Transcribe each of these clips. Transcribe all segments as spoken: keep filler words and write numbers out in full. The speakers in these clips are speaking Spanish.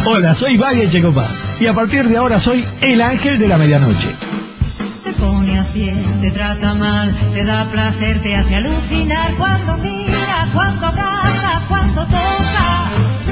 Hola, soy Valle Checopar y a partir de ahora soy el ángel de la medianoche. Te pone a pie, te trata mal, te da placer, te hace alucinar cuando mira, cuando agarra, cuando toca.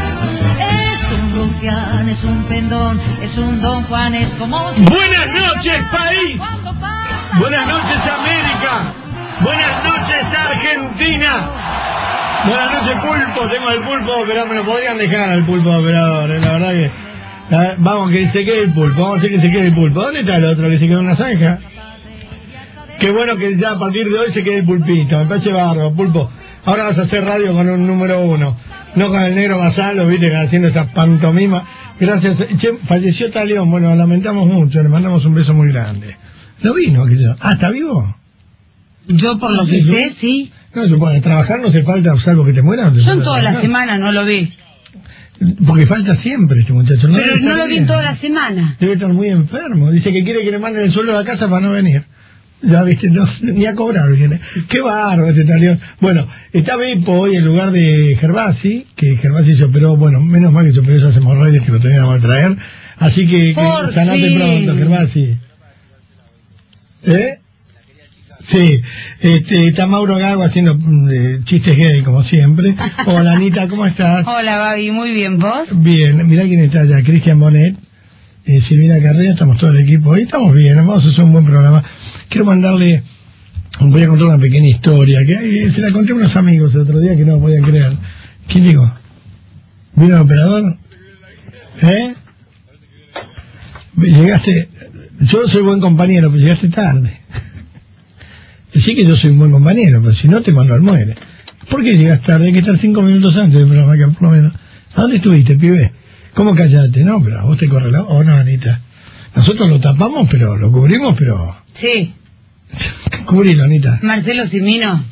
Es un rufián, es un pendón, es un don Juan, es como... Si Buenas noches, país. Buenas noches, América. Buenas noches, Argentina. Buenas noches, pulpo. Tengo el pulpo, pero me lo podrían dejar al pulpo operador, eh, la verdad que... La, vamos, que se quede el pulpo, vamos a hacer que se quede el pulpo. ¿Dónde está el otro que se quedó en una zanja? Qué bueno que ya a partir de hoy se quede el pulpito, me parece bárbaro, pulpo. Ahora vas a hacer radio con un número uno, no con el negro Basalo, viste, haciendo esas pantomimas. Gracias. Che, falleció Talión, bueno, lamentamos mucho, le mandamos un beso muy grande. No vino, que yo. Ah, ¿está vivo? Yo por lo que ¿Sí? sé, sí. No, supongo, trabajar no hace falta, salvo que te mueras. Yo en toda la semana no lo vi. Porque falta siempre este muchacho. No Pero no lo vi en toda la semana. Debe estar muy enfermo. Dice que quiere que le manden el sueldo a la casa para no venir. Ya viste, no, ni a cobrar viene. Qué bárbaro este Talión. Bueno, está Beppo hoy en lugar de Gervasi, que Gervasi se operó, bueno, menos mal que se operó esas hemorroides que lo tenían a mal traer. Así que, que sanate pronto, Gervasi. ¿Eh? Sí, este, está Mauro Gago haciendo eh, chistes gay como siempre. Hola Anita, ¿cómo estás? Hola Gaby, muy bien, ¿vos? Bien, mirá quién está allá, Cristian Bonet, eh, Silvina Carrera, estamos todo el equipo, hoy estamos bien, vamos a hacer un buen programa. Quiero mandarle, voy a contar una pequeña historia, que eh, se la conté a unos amigos el otro día que no podían creer. ¿Quién digo? ¿Vino el operador? ¿Eh? Llegaste, yo soy buen compañero, pero llegaste tarde. Sí que yo soy un buen compañero, pero si no te mando al muere. ¿Por qué llegas tarde? Hay que estar cinco minutos antes del programa, que por lo menos. ¿A dónde estuviste, pibe? ¿Cómo callate? No, pero a vos te corre la... Oh, no, Anita. Nosotros lo tapamos, pero lo cubrimos, pero... Sí. Cubrilo, Anita. Marcelo Simino.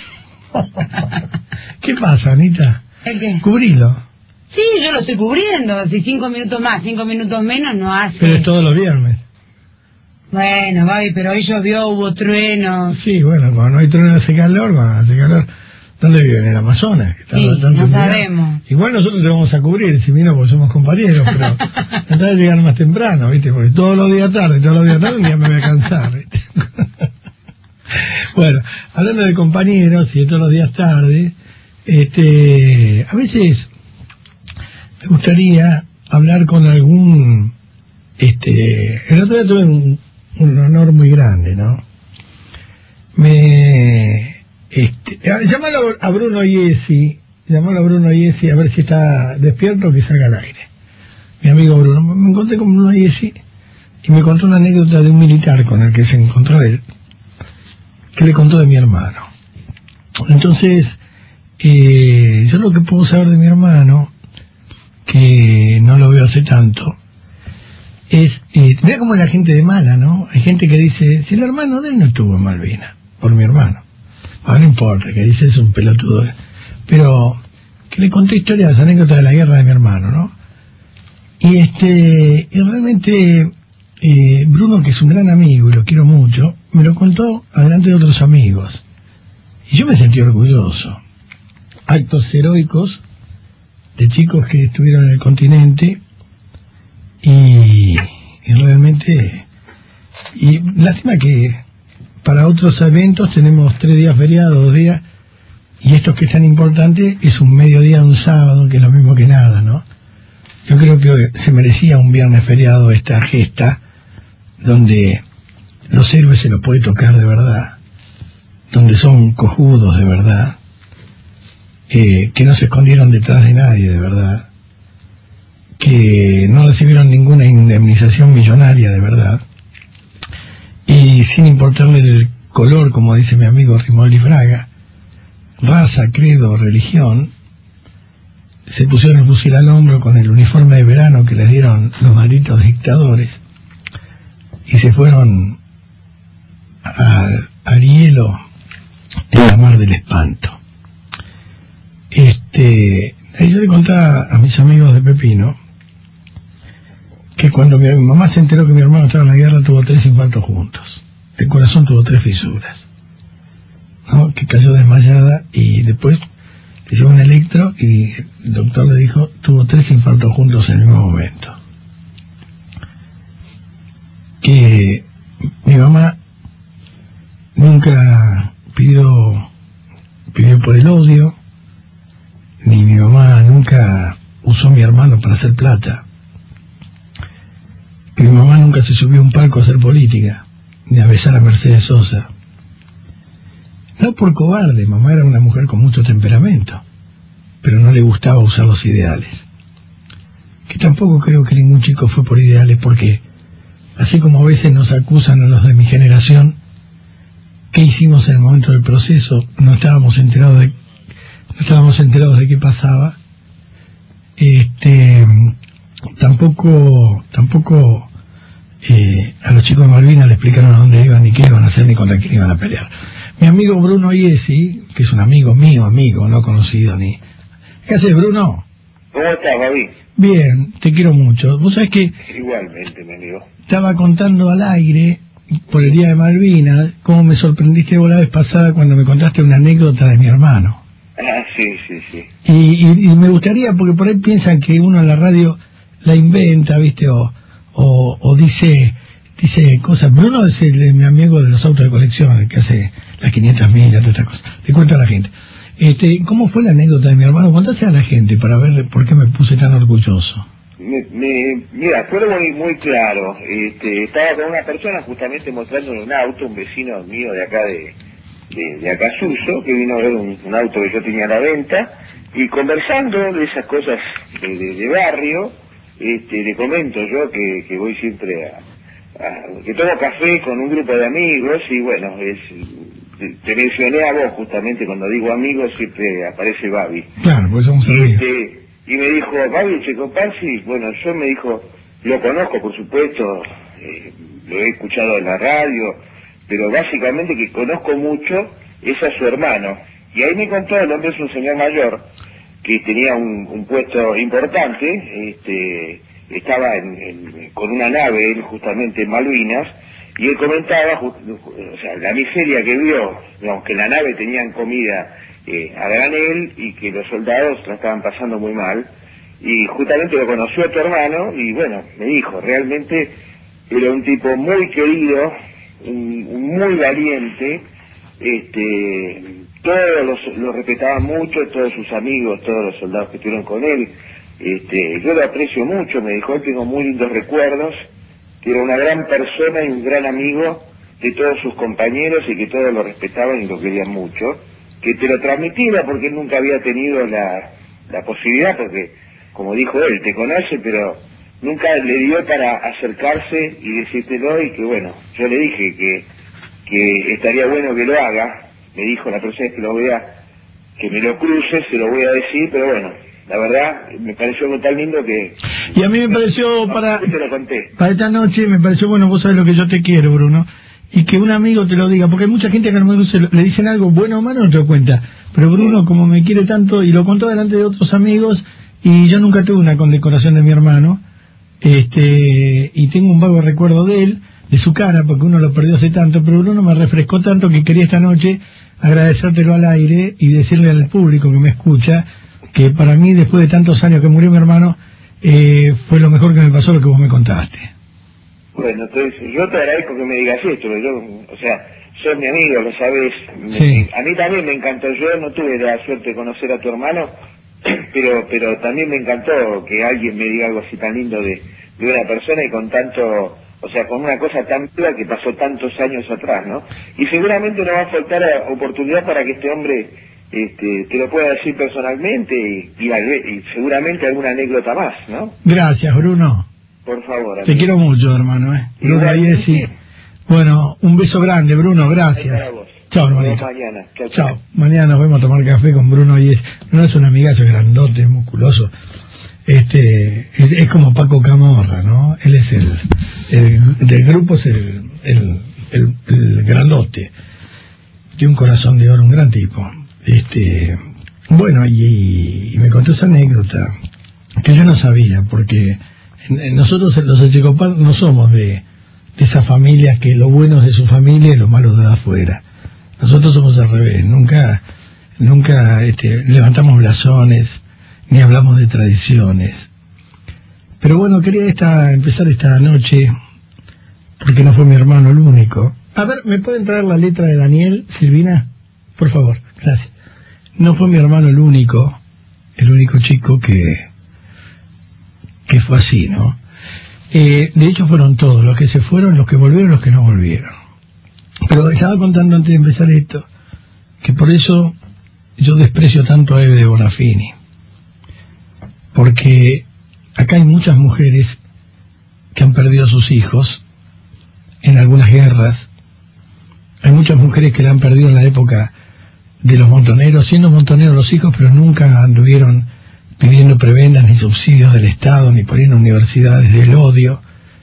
¿Qué pasa, Anita? ¿El qué? Cubrilo. Sí, yo lo estoy cubriendo. Si cinco minutos más, cinco minutos menos, no hace. Pero es todos los viernes. Bueno, Babi, pero hoy llovió, hubo truenos. Sí, bueno, cuando no hay truenos hace calor, cuando hace calor... ¿Dónde viven? En el Amazonas. Que sí, no sabemos. Igual nosotros te vamos a cubrir, si vino, porque somos compañeros, pero tratar de llegar más temprano, ¿viste? Porque todos los días tarde, todos los días tarde, un día me voy a cansar, ¿viste? Bueno, hablando de compañeros y de todos los días tarde, este, a veces me gustaría hablar con algún... este el otro día tuve un, un honor muy grande, ¿no? Me... Este, llámalo a Bruno Iesi, llámalo a Bruno Iesi a ver si está despierto o que salga al aire. Mi amigo Bruno, me encontré con Bruno Iesi y me contó una anécdota de un militar con el que se encontró él, que le contó de mi hermano. Entonces, eh, yo lo que puedo saber de mi hermano, que no lo veo hace tanto, es, eh, mira cómo es la gente de mala, ¿no? Hay gente que dice, si el hermano de él no estuvo en Malvinas, por mi hermano. Ah, no importa, que dice es un pelotudo. Pero que le conté historias, anécdotas de la guerra de mi hermano, ¿no? Y este, y realmente eh, Bruno, que es un gran amigo y lo quiero mucho, me lo contó adelante de otros amigos. Y yo me sentí orgulloso. Actos heroicos de chicos que estuvieron en el continente y, y realmente... Y lástima que... Para otros eventos tenemos tres días feriados, dos días, y estos que es tan importante es un mediodía de un sábado, que es lo mismo que nada, ¿no? Yo creo que se merecía un viernes feriado esta gesta, donde los héroes se los puede tocar de verdad, donde son cojudos de verdad, eh, que no se escondieron detrás de nadie de verdad, que no recibieron ninguna indemnización millonaria de verdad, y sin importarle el color, como dice mi amigo Rimoldi Fraga, raza, credo, religión, se pusieron el fusil al hombro con el uniforme de verano que les dieron los malditos dictadores y se fueron al, al hielo en la mar del espanto. Este, yo le contaba a mis amigos de Pepino que cuando mi mamá se enteró que mi hermano estaba en la guerra tuvo tres infartos juntos, el corazón tuvo tres fisuras, ¿no? Que cayó desmayada y después le llevó un electro y el doctor le dijo, tuvo tres infartos juntos en el mismo momento. Que mi mamá nunca pidió, pidió por el odio, ni mi mamá nunca usó a mi hermano para hacer plata. Mi mamá nunca se subió a un palco a hacer política, ni a besar a Mercedes Sosa. No por cobarde, mamá era una mujer con mucho temperamento, pero no le gustaba usar los ideales. Que tampoco creo que ningún chico fue por ideales, porque así como a veces nos acusan a los de mi generación, ¿qué hicimos en el momento del proceso? No estábamos enterados de, no estábamos enterados de qué pasaba. Este, tampoco, tampoco eh, a los chicos de Malvinas le explicaron a dónde iban, ni qué iban a hacer, ni contra quién iban a pelear. Mi amigo Bruno Iesi, que es un amigo mío, amigo, no conocido ni... ¿Qué haces, Bruno? ¿Cómo estás, Babi? Bien, te quiero mucho. Vos sabés que... Igualmente, mi amigo. Estaba contando al aire, por el Día de Malvinas, cómo me sorprendiste vos la vez pasada cuando me contaste una anécdota de mi hermano. Ah, sí, sí, sí. Y, y, y me gustaría, porque por ahí piensan que uno en la radio la inventa, ¿viste? O, o, o dice... Dice cosas. Bruno es el, mi amigo de los autos de colección, el que hace las quinientas millas, todas estas cosas. Le cuento a la gente. Este, ¿Cómo fue la anécdota de mi hermano? Contásela a la gente para ver por qué me puse tan orgulloso. Me, me, mira, fue muy, muy claro. Este, estaba con una persona justamente mostrándole un auto, un vecino mío de acá de, de, de acá Suso, que vino a ver un, un auto que yo tenía a la venta, y conversando de esas cosas de, de, de barrio, este, le comento yo que, que voy siempre a... Ah, que tomo café con un grupo de amigos y bueno, es, te mencioné a vos justamente cuando digo amigos siempre aparece Babi. Claro, pues somos amigos. Este, y me dijo, Babi Checopansi, bueno, yo me dijo, lo conozco por supuesto, eh, lo he escuchado en la radio, pero básicamente que conozco mucho es a su hermano. Y ahí me contó, el hombre es un señor mayor que tenía un, un puesto importante, este... estaba en, en, con una nave él justamente en Malvinas y él comentaba o sea, la miseria que vio, digamos, que la nave tenían comida eh, a granel y que los soldados la estaban pasando muy mal y justamente lo conoció a tu hermano y bueno, me dijo, realmente era un tipo muy querido, un, un muy valiente, este todos los, lo respetaban mucho, todos sus amigos, todos los soldados que estuvieron con él. Este, yo lo aprecio mucho, me dijo, tengo muy lindos recuerdos, que era una gran persona y un gran amigo de todos sus compañeros y que todos lo respetaban y lo querían mucho, que te lo transmitía porque él nunca había tenido la, la posibilidad, porque como dijo él, te conoce, pero nunca le dio para acercarse y decírtelo y que bueno, yo le dije que, que estaría bueno que lo haga, me dijo la próxima vez que lo vea, que me lo cruce, se lo voy a decir, pero bueno, la verdad, me pareció algo tan lindo que... Y a mí me pareció, no, para, te lo conté. para esta noche, me pareció, bueno, vos sabés lo que yo te quiero, Bruno, y que un amigo te lo diga, porque hay mucha gente que a lo mejor se lo, le dicen algo bueno o malo, no te lo cuenta, pero Bruno, como me quiere tanto, y lo contó delante de otros amigos, y yo nunca tuve una condecoración de mi hermano, este y tengo un vago recuerdo de él, de su cara, porque uno lo perdió hace tanto, pero Bruno me refrescó tanto que quería esta noche agradecértelo al aire y decirle al público que me escucha que para mí, después de tantos años que murió mi hermano, eh, fue lo mejor que me pasó lo que vos me contaste. Bueno, entonces yo te agradezco que me digas esto, yo, o sea, sos mi amigo, lo sabes. Sí. A mí también me encantó, yo no tuve la suerte de conocer a tu hermano, pero pero también me encantó que alguien me diga algo así tan lindo de, de una persona y con tanto, o sea, con una cosa tan viva que pasó tantos años atrás, ¿no? Y seguramente no va a faltar oportunidad para que este hombre este, te lo pueda decir personalmente y, y, y seguramente alguna anécdota más, ¿no? Gracias, Bruno. Por favor. Te amigo. Quiero mucho, hermano, ¿eh? Bruno Igualmente. Iesi. Bueno, un beso grande, Bruno, gracias. Chao, hermanito. Mañana. Chao, Chao. chao. Mañana nos vemos a tomar café con Bruno Iesi. Bruno es un amigazo grandote, musculoso. Este, es, es como Paco Camorra, ¿no? Él es el, el del grupo, es el, el, el, el grandote. Tiene un corazón de oro, un gran tipo. Este, bueno, y, y me contó esa anécdota que yo no sabía, porque nosotros los Echecopar no somos de, de esas familias que lo bueno es de su familia y lo malo de afuera. Nosotros somos al revés, nunca nunca este, levantamos blasones, ni hablamos de tradiciones. Pero bueno, quería esta, empezar esta noche, porque no fue mi hermano el único. A ver, ¿me pueden traer la letra de Daniel, Silvina? Por favor, gracias. No fue mi hermano el único, el único chico que, que fue así, ¿no? Eh, de hecho fueron todos, los que se fueron, los que volvieron, los que no volvieron. Pero estaba contando antes de empezar esto, que por eso yo desprecio tanto a Eve de Bonafini, porque acá hay muchas mujeres que han perdido a sus hijos en algunas guerras, hay muchas mujeres que la han perdido en la época de los montoneros, siendo montoneros los hijos, pero nunca anduvieron pidiendo prebendas ni subsidios del Estado, ni poniendo universidades del odio,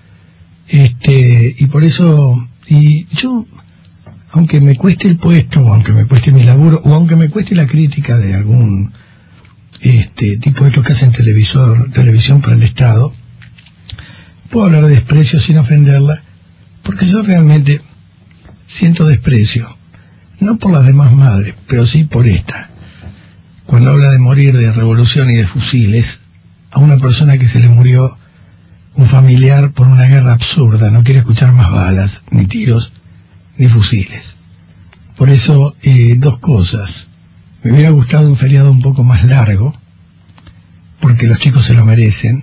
este y por eso, y yo, aunque me cueste el puesto, o aunque me cueste mi laburo, o aunque me cueste la crítica de algún este tipo de estos que hacen televisor, televisión para el Estado, puedo hablar de desprecio sin ofenderla, porque yo realmente siento desprecio, no por las demás madres, pero sí por esta. Cuando habla de morir de revolución y de fusiles, a una persona que se le murió un familiar por una guerra absurda, no quiere escuchar más balas, ni tiros, ni fusiles. Por eso, eh, dos cosas. Me hubiera gustado un feriado un poco más largo, porque los chicos se lo merecen,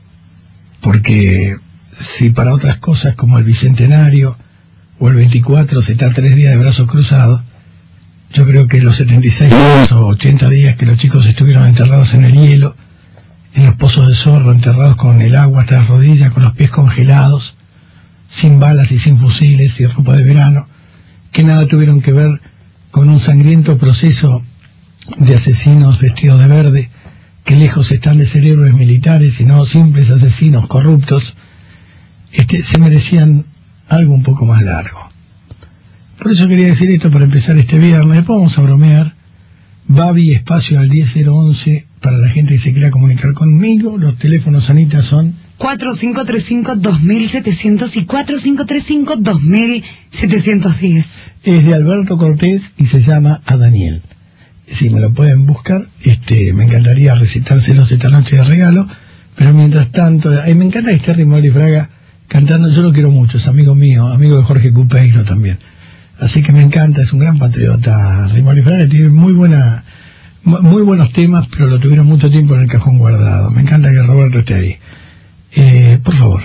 porque si para otras cosas como el Bicentenario o el veinticuatro se está tres días de brazos cruzados, yo creo que los setenta y seis o ochenta días que los chicos estuvieron enterrados en el hielo, en los pozos de zorro, enterrados con el agua hasta las rodillas, con los pies congelados, sin balas y sin fusiles y ropa de verano, que nada tuvieron que ver con un sangriento proceso de asesinos vestidos de verde, que lejos están de ser héroes militares, sino simples asesinos corruptos, este, se merecían algo un poco más largo. Por eso quería decir esto para empezar este viernes. Después vamos a bromear. Babi, espacio al diez cero once para la gente que se quiera comunicar conmigo. Los teléfonos, Anita, son cuatro cinco tres cinco dos mil setecientos y cuatro cinco tres cinco dos mil setecientos diez. Es de Alberto Cortés y se llama A Daniel. Si me lo pueden buscar, este, me encantaría recitárselos esta noche de regalo. Pero mientras tanto, eh, me encanta que esté Rimoli Fraga cantando. Yo lo quiero mucho, es amigo mío, amigo de Jorge Cupeiro también. Así que me encanta, es un gran patriota. Rimoli Fraga tiene muy buena, muy buenos temas, pero lo tuvieron mucho tiempo en el cajón guardado. Me encanta que Roberto esté ahí. Eh, por favor.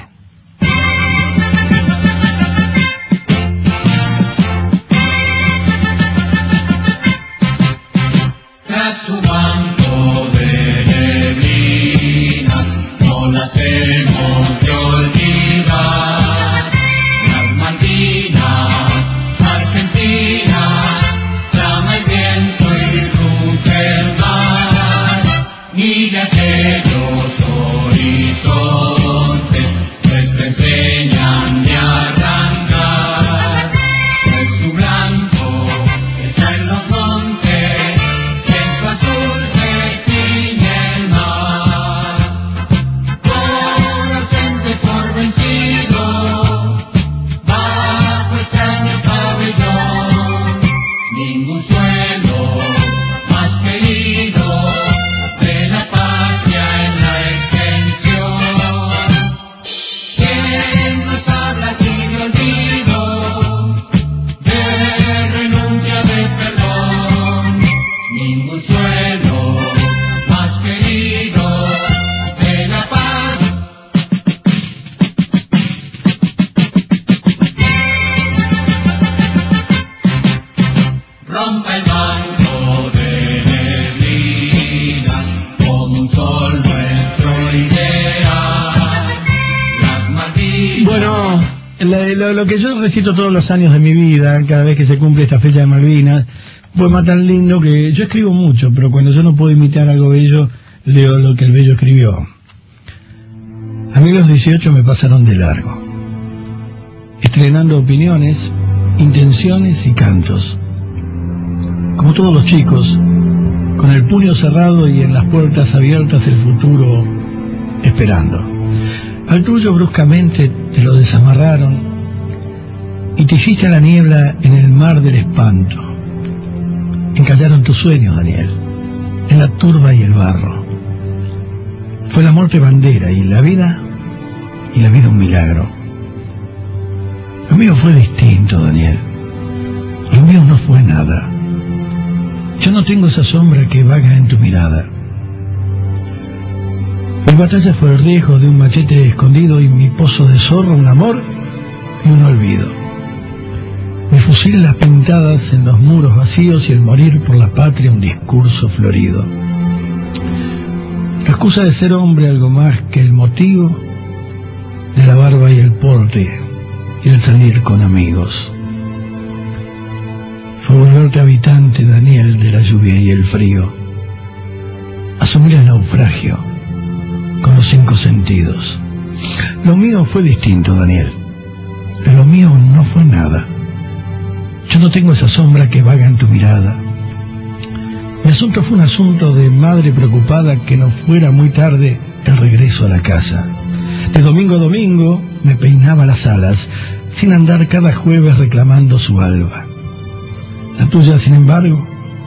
Tras su manto de neblinas, no las hemos de olvidar. Las Malvinas, Argentina, llama el viento y ruge el mar. Ni de aquellos horizontes les enseñan ni a arrancar. En su blanco está en los montes, y en su azul se tiñe el mar. Por ausente, por vencido, bajo extraño pabellón, ningún suelo más querido de la patria en la extensión. ¿Quién nos habla aquí de olvido, de renuncia, de perdón? Ningún suelo más querido de la paz. Rompa el manto de neblinas, como un sol nuestro ideal. Las Malvinas. Bueno, lo, lo, lo que yo recito todos los años de mi vida, cada vez que se cumple esta fecha de Malvinas, poema tan lindo que yo escribo mucho, pero cuando yo no puedo imitar algo bello, leo lo que el bello escribió. A mí los dieciocho me pasaron de largo, estrenando opiniones, intenciones y cantos. Como todos los chicos, con el puño cerrado y en las puertas abiertas el futuro esperando. Al tuyo bruscamente te lo desamarraron y te hiciste a la niebla en el mar del espanto. encallaron tus sueños, Daniel, en la turba y el barro. Fue la muerte bandera y la vida, y la vida un milagro. Lo mío fue distinto, Daniel. Lo mío no fue nada. Yo no tengo esa sombra que vaga en tu mirada. Mi batalla fue el riesgo de un machete escondido y mi pozo de zorro un amor y un olvido. Mi fusil las pintadas en los muros vacíos y el morir por la patria un discurso florido. La excusa de ser hombre algo más que el motivo de la barba y el porte y el salir con amigos. Fue volverte habitante, Daniel, de la lluvia y el frío. Asumir el naufragio con los cinco sentidos. Lo mío fue distinto, Daniel. Lo mío no fue nada. Yo no tengo esa sombra que vaga en tu mirada. Mi asunto fue un asunto de madre preocupada que no fuera muy tarde el regreso a la casa. De domingo a domingo me peinaba las alas, sin andar cada jueves reclamando su alba. La tuya, sin embargo,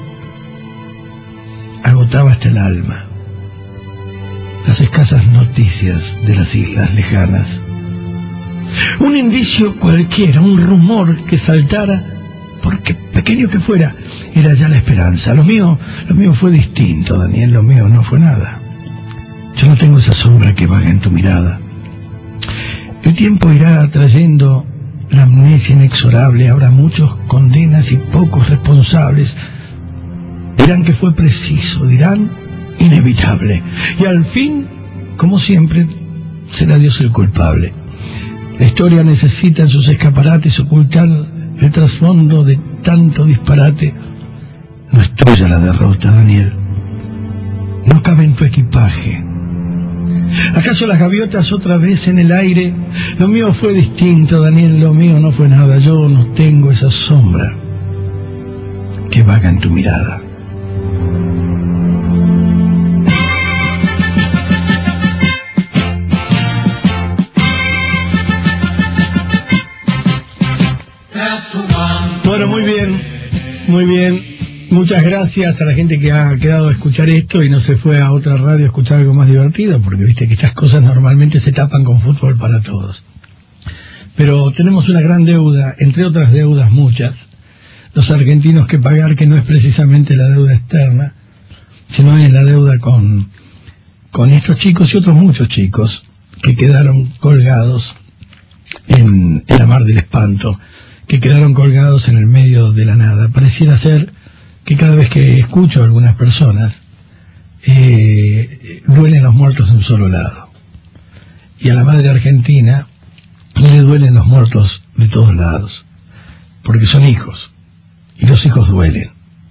agotaba hasta el alma. Las escasas noticias de las islas lejanas. Un indicio cualquiera, un rumor que saltara, porque pequeño que fuera, era ya la esperanza. Lo mío, lo mío fue distinto, Daniel, lo mío no fue nada. Yo no tengo esa sombra que vaga en tu mirada. El tiempo irá trayendo la amnesia inexorable, habrá muchos condenas y pocos responsables. Dirán que fue preciso, dirán inevitable, y al fin, como siempre, será Dios el culpable. La historia necesita en sus escaparates ocultar el trasfondo de tanto disparate. No es tuya la derrota, Daniel. No cabe en tu equipaje. ¿Acaso las gaviotas otra vez en el aire? Lo mío fue distinto, Daniel, lo mío no fue nada. Yo no tengo esa sombra que vaga en tu mirada. Bueno, muy bien, muy bien. Muchas gracias a la gente que ha quedado a escuchar esto y no se fue a otra radio a escuchar algo más divertido, porque viste que estas cosas normalmente se tapan con fútbol para todos. Pero tenemos una gran deuda, entre otras deudas muchas, los argentinos que pagar, que no es precisamente la deuda externa, sino es la deuda con, con estos chicos y otros muchos chicos que quedaron colgados en, en la mar del espanto, que quedaron colgados en el medio de la nada. Pareciera ser que cada vez que escucho a algunas personas, eh, duelen los muertos de un solo lado. Y a la madre argentina le duelen los muertos de todos lados, porque son hijos, y los hijos duelen.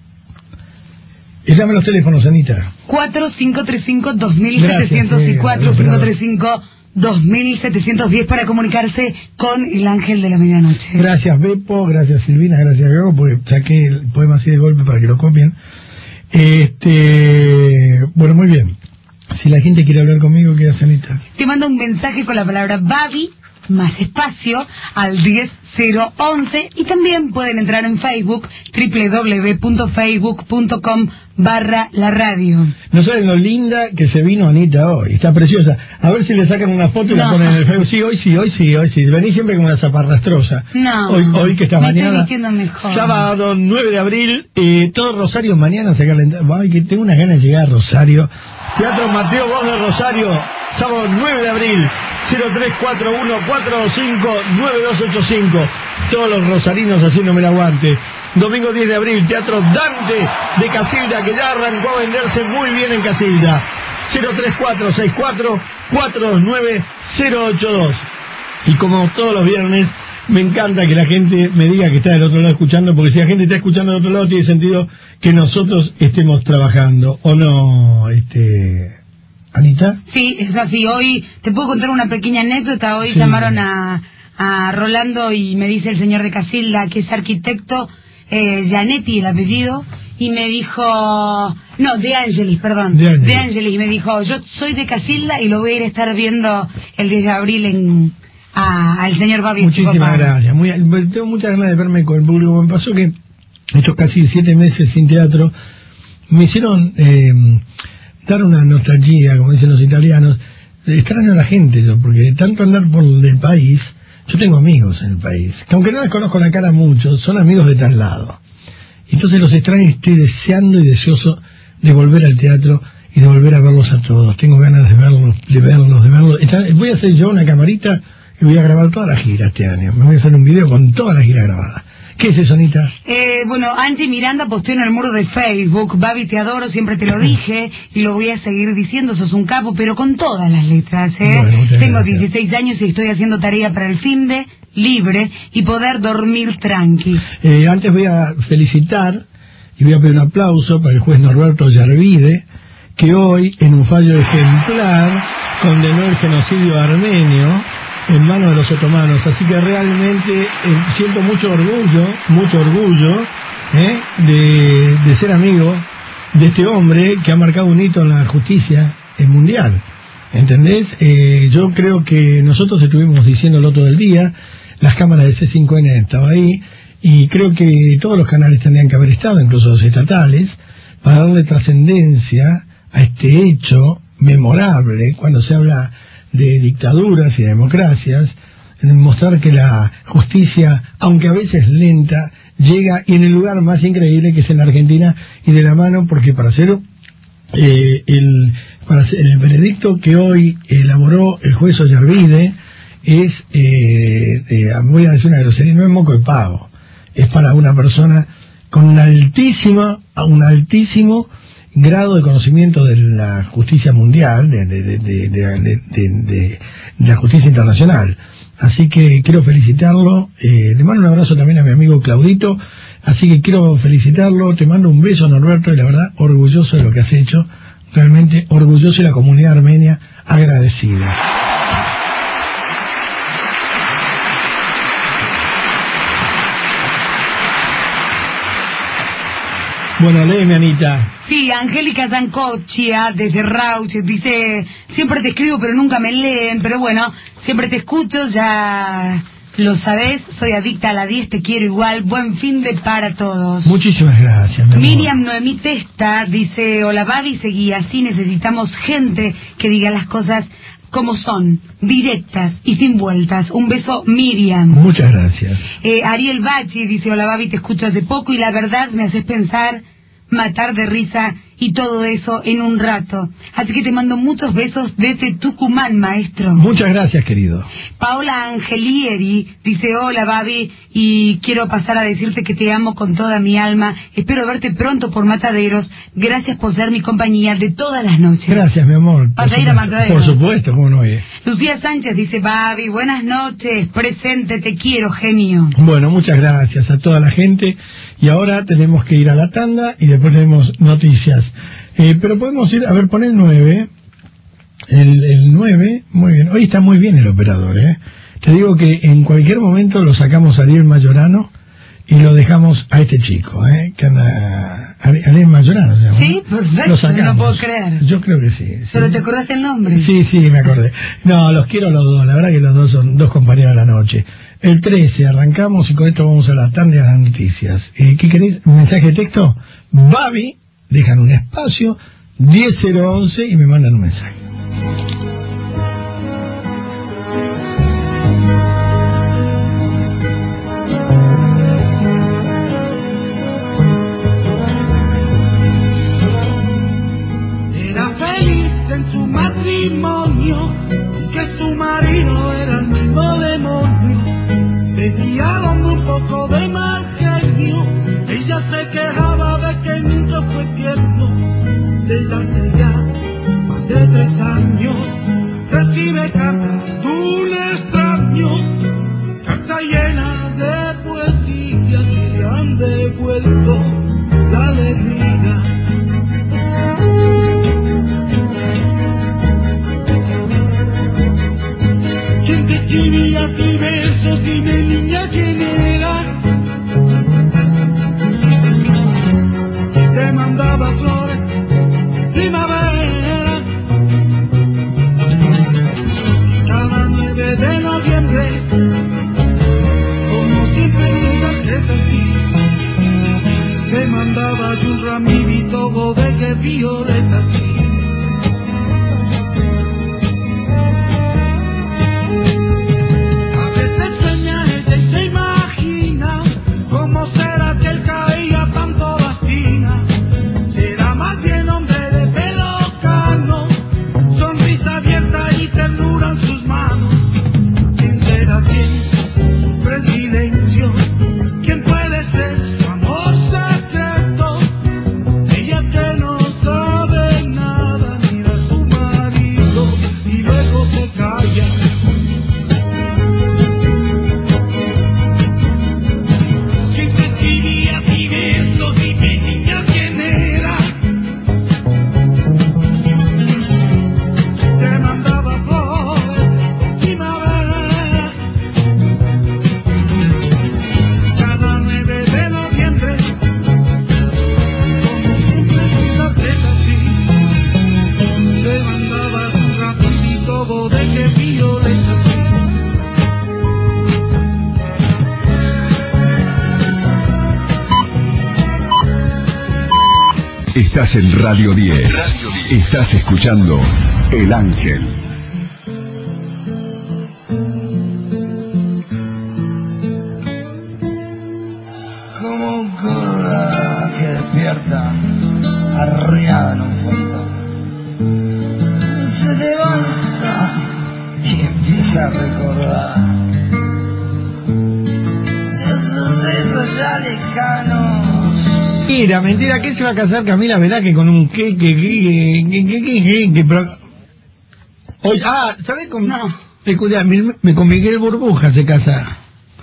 Y dame los teléfonos, Anita. cuatro cinco tres cinco dos mil setecientos y cuatro cinco tres cinco dos mil setecientos diez para comunicarse con el ángel de la medianoche. Gracias, Beppo, gracias, Silvina, gracias, Gago, porque saqué el poema así de golpe para que lo copien. Este, bueno, muy bien. Si la gente quiere hablar conmigo, ¿qué hace, Anita? Te manda un mensaje con la palabra Babi, más espacio, al diez cero once, y también pueden entrar en Facebook, doble u doble u doble u punto facebook punto com barra la radio. No saben lo linda que se vino Anita hoy, está preciosa. A ver si le sacan una foto y no. La ponen en el Facebook. Sí, hoy sí, hoy sí, hoy sí. Vení siempre con una zaparrastrosa. No, hoy, hoy que está me mañana. Estoy vistiendo mejor. Sábado nueve de abril, eh, todo Rosario mañana sacar la entrada. Ay, que tengo unas ganas de llegar a Rosario. Teatro Mateo Voz de Rosario, sábado nueve de abril, cero tres cuatro uno cuatro dos cinco nueve dos ocho cinco. Todos los rosarinos haciéndome el aguante. Domingo diez de abril, Teatro Dante de Casilda, que ya arrancó a venderse muy bien en Casilda. cero tres cuatro seis cuatro cuatro dos nueve cero ocho dos. Y como todos los viernes, me encanta que la gente me diga que está del otro lado escuchando, porque si la gente está escuchando del otro lado, tiene sentido que nosotros estemos trabajando, ¿o no, este Anita? Sí, es así. Hoy te puedo contar una pequeña anécdota. Hoy sí. Llamaron a, a Rolando y me dice el señor de Casilda, que es arquitecto, eh, Gianetti el apellido, y me dijo, no, De Angelis, perdón, De Angelis. De Angelis, me dijo, yo soy de Casilda y lo voy a ir a estar viendo el diez de abril en a, al señor Babi. Muchísimas gracias. Muy, tengo muchas ganas de verme con el público. Me pasó que estos casi siete meses sin teatro, me hicieron eh, dar una nostalgia, como dicen los italianos. Extraño a la gente yo, porque de tanto andar por el país, yo tengo amigos en el país, que aunque no les conozco la cara mucho, son amigos de tal lado. Entonces los extraño y estoy deseando y deseoso de volver al teatro y de volver a verlos a todos. Tengo ganas de verlos, de verlos, de verlos. Está, voy a hacer yo una camarita y voy a grabar toda la gira este año. Me voy a hacer un video con toda la gira grabada. ¿Qué es eso, Anita? Eh, bueno, Angie Miranda posteó en el muro de Facebook: Babi, te adoro, siempre te lo dije y lo voy a seguir diciendo, sos un capo, pero con todas las letras, ¿eh? Bueno, Tengo gracias. dieciséis años y estoy haciendo tarea para el finde, libre, y poder dormir tranqui. Eh, antes voy a felicitar y voy a pedir un aplauso para el juez Norberto Yarvide, que hoy, en un fallo ejemplar, condenó el genocidio armenio en manos de los otomanos. Así que realmente eh, siento mucho orgullo, mucho orgullo eh, de, de ser amigo de este hombre que ha marcado un hito en la justicia eh, mundial. ¿Entendés? Eh, yo creo que nosotros estuvimos diciendo el otro del día, las cámaras de C cinco N estaban ahí, y creo que todos los canales tendrían que haber estado, incluso los estatales, para darle trascendencia a este hecho memorable cuando se habla de dictaduras y democracias, en mostrar que la justicia, aunque a veces lenta, llega, y en el lugar más increíble, que es en la Argentina, y de la mano, porque para hacer eh, el para hacer el veredicto que hoy elaboró el juez Ollarvide es, eh, eh, voy a decir una grosería, no es moco de pavo, es para una persona con una altísima, un altísimo grado de conocimiento de la justicia mundial, de, de, de, de, de, de, de, de la justicia internacional. Así que quiero felicitarlo, eh, le mando un abrazo también a mi amigo Claudito, así que quiero felicitarlo, te mando un beso, Norberto, y la verdad orgulloso de lo que has hecho, realmente orgulloso, y la comunidad armenia agradecida. Bueno, léeme, Anita. Sí, Angélica Zancochia, desde Rauch, dice: siempre te escribo pero nunca me leen, pero bueno, siempre te escucho, ya lo sabés, soy adicta a la diez, te quiero igual, buen fin de para todos. Muchísimas gracias, mi amor. Miriam Noemí Testa dice: hola Babi, seguí así, necesitamos gente que diga las cosas como son, directas y sin vueltas. Un beso, Miriam. Muchas gracias. Eh, Ariel Bachi dice: hola Babi, te escucho hace poco y la verdad me haces pensar, matar de risa y todo eso en un rato. Así que te mando muchos besos desde Tucumán, maestro. Muchas gracias, querido. Paola Angelieri dice: hola Babi, y quiero pasar a decirte que te amo con toda mi alma. Espero verte pronto por Mataderos. Gracias por ser mi compañía de todas las noches. Gracias, mi amor. ¿Vas a ir a Mataderos? Por supuesto, cómo no es. Lucía Sánchez dice: Babi, buenas noches, presente, te quiero, genio. Bueno, muchas gracias a toda la gente. Y ahora tenemos que ir a la tanda y después tenemos noticias. Eh, pero podemos ir, a ver, pon el nueve. El, el nueve, muy bien. Hoy está muy bien el operador, ¿eh? Te digo que en cualquier momento lo sacamos a Ariel Mayorano y lo dejamos a este chico, ¿eh? Que anda, Ariel Mayorano se llama. Sí, perfecto, lo sacamos. no puedo creer. Yo creo que sí, sí. ¿Pero te acordaste el nombre? Sí, sí, me acordé. No, los quiero a los dos, la verdad que los dos son dos compañeros de la noche. El trece arrancamos y con esto vamos a la tanda de las noticias. Eh, ¿Qué querés? ¿Un mensaje de texto? Babi, dejan un espacio, diez cero once y me mandan un mensaje. Era feliz en su matrimonio, que su marido era el mismo demonio. Tenía al hombre un poco de mal genio, ella se quejaba de que nunca fue tierno. Desde hace ya más de tres años recibe cartas de un extraño, cartas llenas de poesía que le han devuelto la alegría. ¿Quién te escribía así versos? Dime, niña, quién era. Y te mandaba flores, primavera. Cada nueve de noviembre, como siempre, su tarjeta así. Estás en Radio diez. Estás escuchando El Ángel. Como un gorda que despierta arriada en un fondo, se levanta y empieza a recordar esos besos ya lejanos. Mentira, mentira, ¿qué se va a casar Camila Velázquez con un qué, qué, qué, qué, qué, qué, qué, qué, pero... Oye, ah, ¿sabes cómo? No. Escucha, mi- mi- con Miguel Burbuja se casa.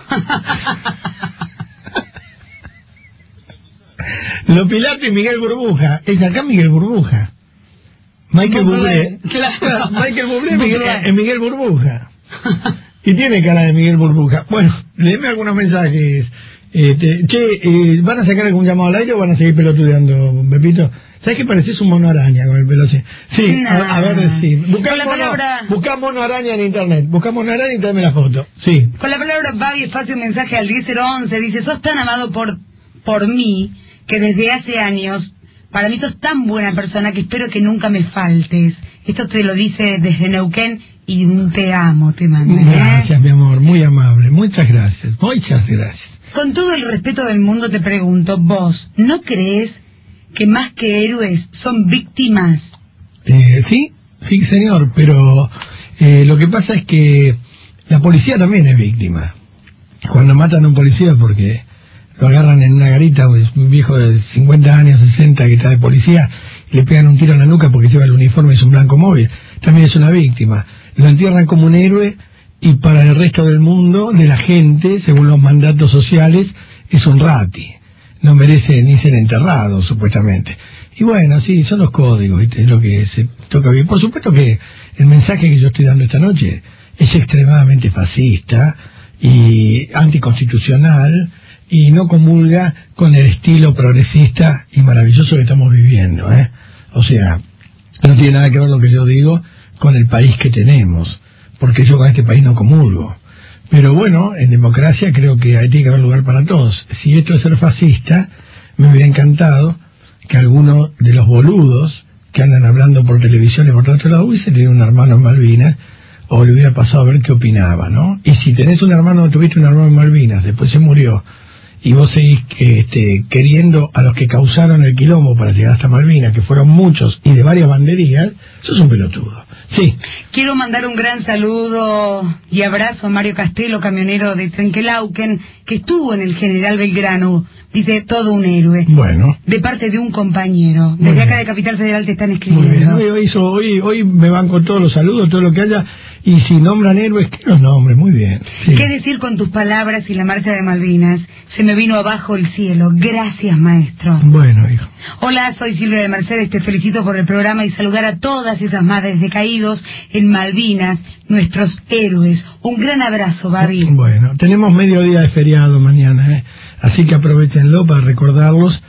Lo Pilato y Miguel Burbuja. Es acá Miguel Burbuja. Michael Bublé. Claro. Michael Bublé Miguel, es Miguel Burbuja. Y tiene cara de Miguel Burbuja. Bueno, léeme algunos mensajes. Este, che, eh, ¿van a sacar algún llamado al aire o van a seguir pelotudeando, Pepito? ¿Sabes que pareces un mono araña con el pelo así? Sí, No. a, a ver, sí. Buscá Con la mono, palabra- buscá mono araña en internet. Buscá mono araña y tráeme la foto. Sí. Con la palabra Babi, espacio mensaje al diez cero once, dice, sos tan amado por por mí que desde hace años, para mí sos tan buena persona que espero que nunca me faltes. Esto te lo dice desde Neuquén y un te amo te manda. ¿eh? Gracias, mi amor, muy amable. Muchas gracias, muchas gracias. Con todo el respeto del mundo te pregunto, vos, ¿no crees que más que héroes son víctimas? Eh, sí, sí, señor, pero eh, lo que pasa es que la policía también es víctima. Cuando matan a un policía porque lo agarran en una garita, pues, un viejo de cincuenta años, sesenta, que está de policía, y le pegan un tiro en la nuca porque lleva el uniforme y es un blanco móvil, también es una víctima. Lo entierran como un héroe y para el resto del mundo, de la gente, según los mandatos sociales, es un rati. No merece ni ser enterrado, supuestamente. Y bueno, sí, son los códigos, ¿viste? Es lo que se toca vivir. Por supuesto que el mensaje que yo estoy dando esta noche es extremadamente fascista y anticonstitucional y no comulga con el estilo progresista y maravilloso que estamos viviendo, ¿eh? O sea, no tiene nada que ver lo que yo digo con el país que tenemos, porque yo con este país no comulgo. Pero bueno, en democracia creo que ahí tiene que haber lugar para todos. Si esto es ser fascista, me hubiera encantado que alguno de los boludos que andan hablando por televisión y por otro lado hubiese tenido un hermano en Malvinas o le hubiera pasado a ver qué opinaba, ¿no? Y si tenés un hermano, tuviste un hermano en Malvinas, después se murió, y vos seguís este, queriendo a los que causaron el quilombo para llegar hasta Malvinas, que fueron muchos y de varias banderías, sos un pelotudo. Sí. Quiero mandar un gran saludo y abrazo a Mario Castelo, camionero de Trenquelauquen, que estuvo en el General Belgrano. Dice, todo un héroe. Bueno. De parte de un compañero. Muy Desde bien. acá de Capital Federal te están Muy escribiendo. bien. Hoy, hoy, so- hoy, hoy me van con todos los saludos, todo lo que haya, y si nombran héroes, que los nombres, muy bien. Sí. ¿Qué decir con tus palabras y la marcha de Malvinas? Se me vino abajo el cielo. Gracias, maestro. Bueno, hijo. Hola, soy Silvia de Mercedes, te felicito por el programa y saludar a todas esas madres de caídos en Malvinas, nuestros héroes. Un gran abrazo, Babi. Bueno, tenemos medio día de feriado mañana, ¿eh? Así que aprovechenlo para recordarlos.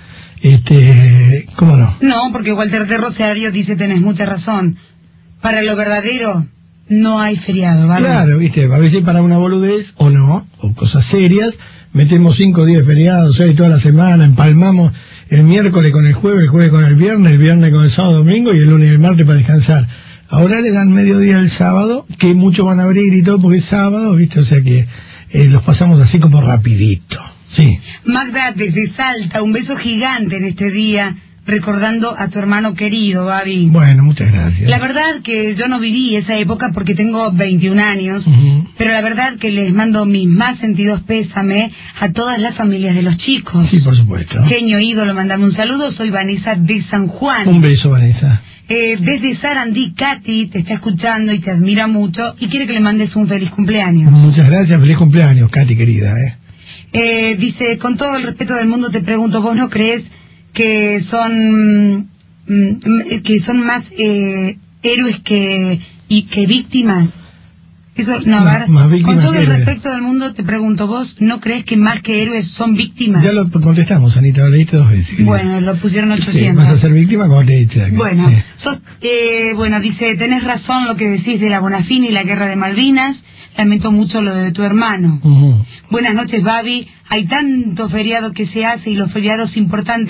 Este, ¿cómo no? No, porque Walter de Rosario dice, tenés mucha razón. Para lo verdadero, no hay feriado, ¿vale? Claro, viste, a veces para una boludez, o no, o cosas serias, metemos cinco días de feriado, seis toda la semana, empalmamos el miércoles con el jueves, el jueves con el viernes, el viernes con el sábado, domingo y el lunes y el martes para descansar. Ahora le dan mediodía el sábado, que muchos van a abrir y todo porque es sábado, viste, o sea que eh, los pasamos así como rapidito. Sí. Magda, desde Salta, un beso gigante en este día, recordando a tu hermano querido, Babi. Bueno, muchas gracias. La verdad que yo no viví esa época porque tengo veintiún años, Ujú. pero la verdad que les mando mis más sentidos pésame a todas las familias de los chicos. Sí, por supuesto. Genio ídolo, mandame un saludo, soy Vanessa de San Juan. Un beso, Vanessa. Eh, desde Sarandí, Katy te está escuchando y te admira mucho y quiere que le mandes un feliz cumpleaños. Muchas gracias, feliz cumpleaños, Katy, querida, ¿eh? Eh, dice, con todo el respeto del mundo te pregunto, ¿vos no crees que son mm, que son más eh, héroes que y que víctimas? Eso, no, No, a ver, más víctimas con todo que el héroes. respeto del mundo te pregunto, ¿vos no crees que más que héroes son víctimas? Ya lo contestamos, Anita, lo leíste dos veces. querida. Bueno, lo pusieron Sí, ochocientos. vas a ser víctima cuando te echen. Bueno, Sí. sos, eh, bueno, dice, tenés razón lo que decís de la Bonafini y la guerra de Malvinas, lamento mucho lo de tu hermano. Ujú. Buenas noches, Babi. Hay tanto feriado que se hace y los feriados importantes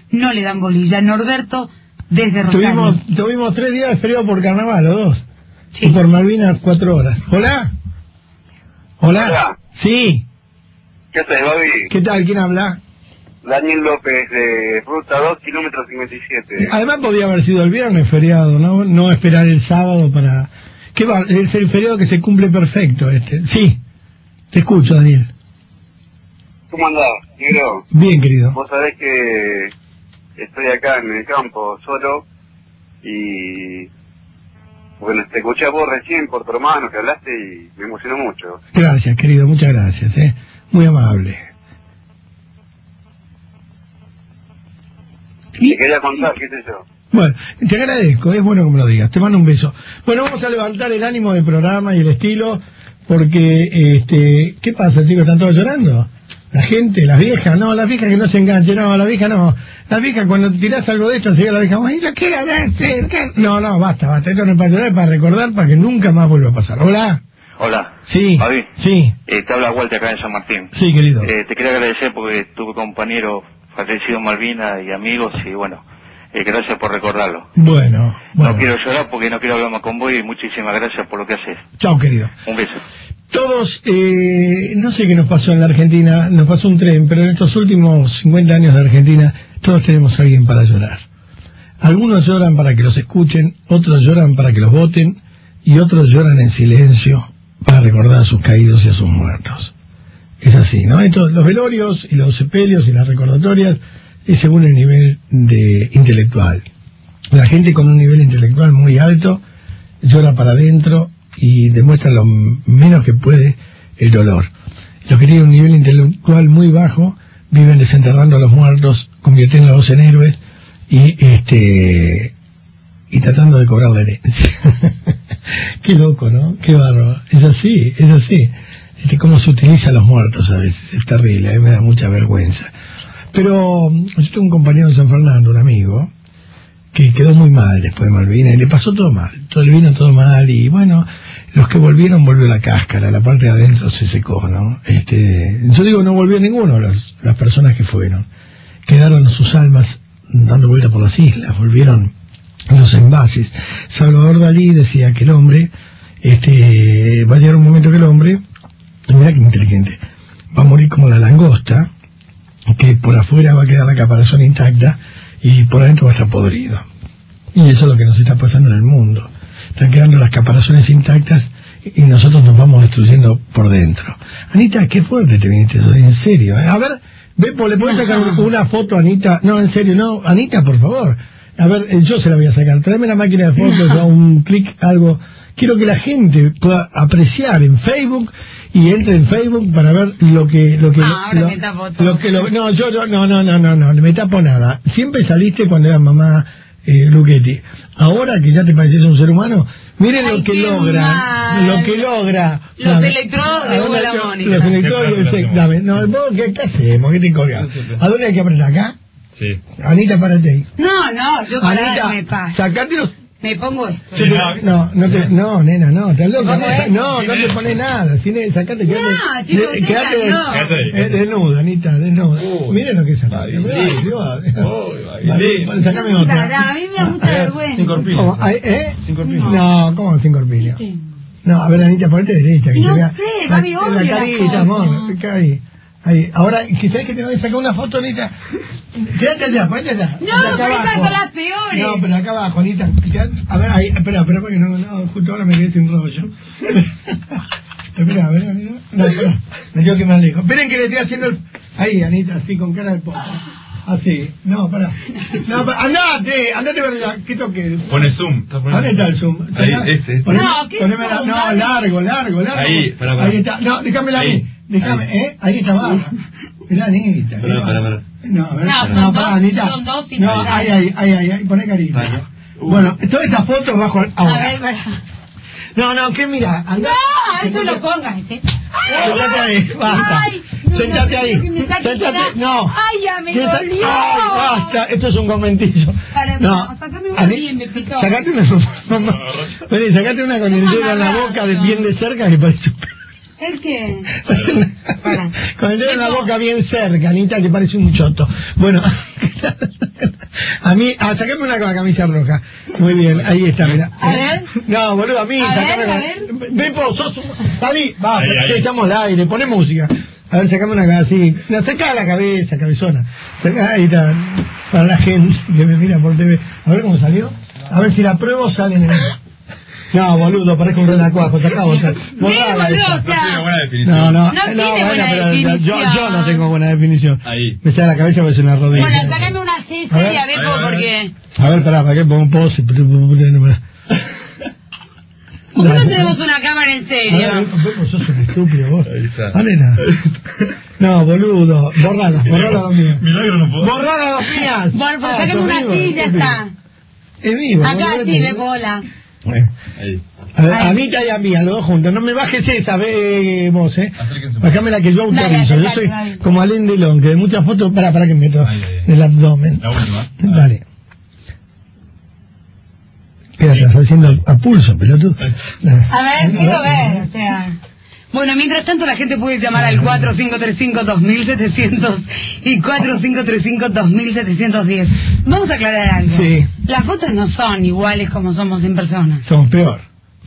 no le dan bolilla. Norberto, desde Rosario. Tuvimos, tuvimos tres días de feriado por carnaval, los dos. Sí. Y por Malvinas, cuatro horas. ¿Hola? ¿Hola? Hola. Sí. ¿Qué haces, Babi? ¿Qué tal? ¿Quién habla? Daniel López, de Ruta dos, kilómetro cincuenta y siete. Además podía haber sido el viernes feriado, ¿no? No esperar el sábado para... ¿Qué va? Es el feriado que se cumple perfecto este. Sí. Te escucho, Daniel. ¿Cómo andás, negro? Bien, querido. Vos sabés que estoy acá en el campo solo y... Bueno, te escuché a vos recién por tu hermano que hablaste y me emocionó mucho. Gracias, querido, muchas gracias, ¿eh? Muy amable. Te quería contar, qué sé yo. Bueno, te agradezco, es bueno que me lo digas, te mando un beso. Bueno, vamos a levantar el ánimo del programa y el estilo, porque, este, ¿qué pasa, chicos? ¿Están todos llorando? La gente, las viejas, no, las viejas que no se enganchen, no, las viejas no. Las viejas, cuando tirás algo de esto, enseguida la vieja, ¡ay, yo quiero hacer! No, no, basta, basta, esto no es para llorar, es para recordar, para que nunca más vuelva a pasar. Hola. Hola. Sí. Javi. Sí. Eh, te habla Walter acá en San Martín. Sí, querido. Eh, te quería agradecer porque tuve compañeros fallecidos en Malvinas y amigos y bueno, eh, gracias por recordarlo. Bueno, bueno. No quiero llorar porque no quiero hablar más con vos y muchísimas gracias por lo que haces. Chao, querido. Un beso. Todos, eh, no sé qué nos pasó en la Argentina, nos pasó un tren, pero en estos últimos cincuenta años de Argentina, todos tenemos a alguien para llorar. Algunos lloran para que los escuchen, otros lloran para que los voten, y otros lloran en silencio para recordar a sus caídos y a sus muertos. Es así, ¿no? Entonces, los velorios y los sepelios y las recordatorias es según el nivel de intelectual. La gente con un nivel intelectual muy alto llora para adentro y demuestra lo menos que puede el dolor. Los que tienen un nivel intelectual muy bajo viven desenterrando a los muertos, convirtiéndolos en héroes y este y tratando de cobrar la herencia. Qué loco, ¿no? Qué bárbaro. Es así, es así. Este, cómo se utilizan los muertos a veces, es terrible, a mí me da mucha vergüenza. Pero yo tengo un compañero de San Fernando, un amigo, que quedó muy mal después de Malvinas y le pasó todo mal, todo le vino todo mal y bueno, los que volvieron volvió la cáscara, la parte de adentro se secó, ¿no? Este, yo digo no volvió ninguno, las, las personas que fueron, quedaron sus almas dando vuelta por las islas, volvieron los envases. Salvador Dalí decía que el hombre, este, va a llegar un momento que el hombre, mira que inteligente, va a morir como la langosta, que por afuera va a quedar la caparazón intacta y por adentro va a estar podrido. Y eso es lo que nos está pasando en el mundo. Están quedando las caparazones intactas y nosotros nos vamos destruyendo por dentro. Anita, qué fuerte te viniste, en serio. ¿eh? A ver, Beppo, ¿le puedes sacar una foto a Anita? No, en serio, no. Anita, por favor. A ver, yo se la voy a sacar. Tráeme la máquina de fotos, no. un clic, algo. Quiero que la gente pueda apreciar en Facebook y entre en Facebook para ver lo que lo que ah, lo, ahora me tapo todo. lo que lo, no yo no no no no no no me tapo nada. Siempre saliste cuando eras mamá eh, Luchetti. Ahora que ya te pareces un ser humano, miren Ay, lo que qué logra, mal. lo que logra. Los Dame. electrodos de A Hugo ver, la los- Mónica. Los electrodos y el sex. Dame. No, vos, ¿qué, qué hacemos? ¿Qué te colgas? ¿A dónde hay que apretar? ¿Acá? Sí. Anita, párate ahí. No, no, yo para Anita, me pasa. sacate los... Me pongo esto. Sí, no, no, te, no, nena, no, estás loca. ¿Cómo es? No, no te pones nada. Cine, sacate, quédate. No, chicos, de- usted quédate no. eh, desnuda, Anita, desnuda. Uy. Miren lo que es esa. Bailín. Uy, bailín. Vale, sacame otra. Cara, a mí me da mucha vergüenza. Sin corpiño. ¿Cómo? Ay, ¿Eh? Sin corpiño. No, ¿cómo sin corpiño? ¿Qué tengo? No, a ver, Anita, ponete derecha. Que No te vea sé, la, Gaby, la odio las carita, fotos. amor. acá Ahí. Ahí. Ahora, ¿sabes que te voy a sacar una foto, Anita? Quédate allá, ponete allá. No, Acá pero estas abajo. son las peores. No, pero acá abajo, Anita. Quédate- A ver, ahí, espera, espera, porque no, no, justo ahora me quedé sin rollo. Espera, a ver, Anita. No, espera, me tengo que ir más lejos. Esperen que le estoy haciendo el... Ahí, Anita, así, con cara de pozo. Así. No, pará. No, pará. Andate, andate para allá. ¿Qué toque? Pone zoom. Está poniendo- ¿Dónde está el zoom? Ahí, Acá. este, este. Poneme- No, ¿qué poneme la- zoom? No, Dale. largo, largo, largo. Ahí, pará, pará. Ahí está. No, déjamela a mí. Ahí. Déjame, Ahí. ¿eh? Ahí está baja. Mirá, Anita. Pará, pará, pará. No, a ver. No, son no, dos, pará, Anita. son dos y No, no. ahí, ahí, ahí, ahí, ahí, poné carita. Ahí. Uh. Bueno, todas estas fotos bajo el... A ahora. ver, para. No, no, ¿qué mira? Anda. No, eso lo pongas, este. Sentate ahí, basta. Ay, no, Sentate no, ahí. que me saque Sentate, la- no. Ay, ya me Sienta- dolió. Ay, basta, esto es un conventillo. Para, no. sacame una Ani- bien, me picó. Sacate una, vení, sacate una con el dedo en la boca de bien de cerca que parece un... ¿El qué? Con el dedo en la boca bien cerca, Anita, que parece un choto. Bueno, a mí, ah, sacame una con la camisa roja. Muy bien, ahí está, mira. A ver. No, boludo, a mí, A sacame ver, la... a ver. Bepo, sos un... Salí, va, Ahí, ahí. ya echamos el aire, poné música. A ver, sacame una así. No, saca la cabeza, cabezona. Sacá, ahí está. Para la gente que me mira por T V. A ver cómo salió. A ver si la pruebo, sale en el... No, boludo, parezco un renacuajo, te acabo de hacer. boludo, o sea, No tiene buena definición. No, no, No tiene buena pero definición. Yo, yo no tengo buena definición. Ahí. Me sale la cabeza parece una rodilla. Bueno, sacame una así A ver, seria, a ver, Bepo, a ver. porque... A ver, pará, ¿para qué pongo un post? ¿Por qué no tenemos una cámara en serio? Vos sos un estúpido vos. Ahí está. Ah, nena. No, boludo, borrala, borrala dos mías. Milagro no puedo. Borrala dos mías. Bueno, pues Ah, sacame sos una vivo, así y ya sos vivo. está. Es vivo. Acá boludo, sí, ¿no? Bepo, hola. Bueno. Ahí. A ver, Ahí. Anita y a mí, a los dos juntos. No me bajes esa, ve vos, ¿eh? Acérquense. Bajame la que yo Dale, autorizo. Yo acércate, soy dale. como Alain Delon, que de muchas fotos, para, para que me meto Ahí, ahí, ahí. del abdomen. La última. Dale. ¿Qué estás haciendo a pulso, pelotudo? Dale. A ver, quiero ver, o sea... Bueno, mientras tanto la gente puede llamar al cuatro cinco tres cinco dos mil setecientos y cuatro cinco tres cinco dos mil setecientos diez. Vamos a aclarar algo. Sí. Las fotos no son iguales como somos en persona. Somos peor.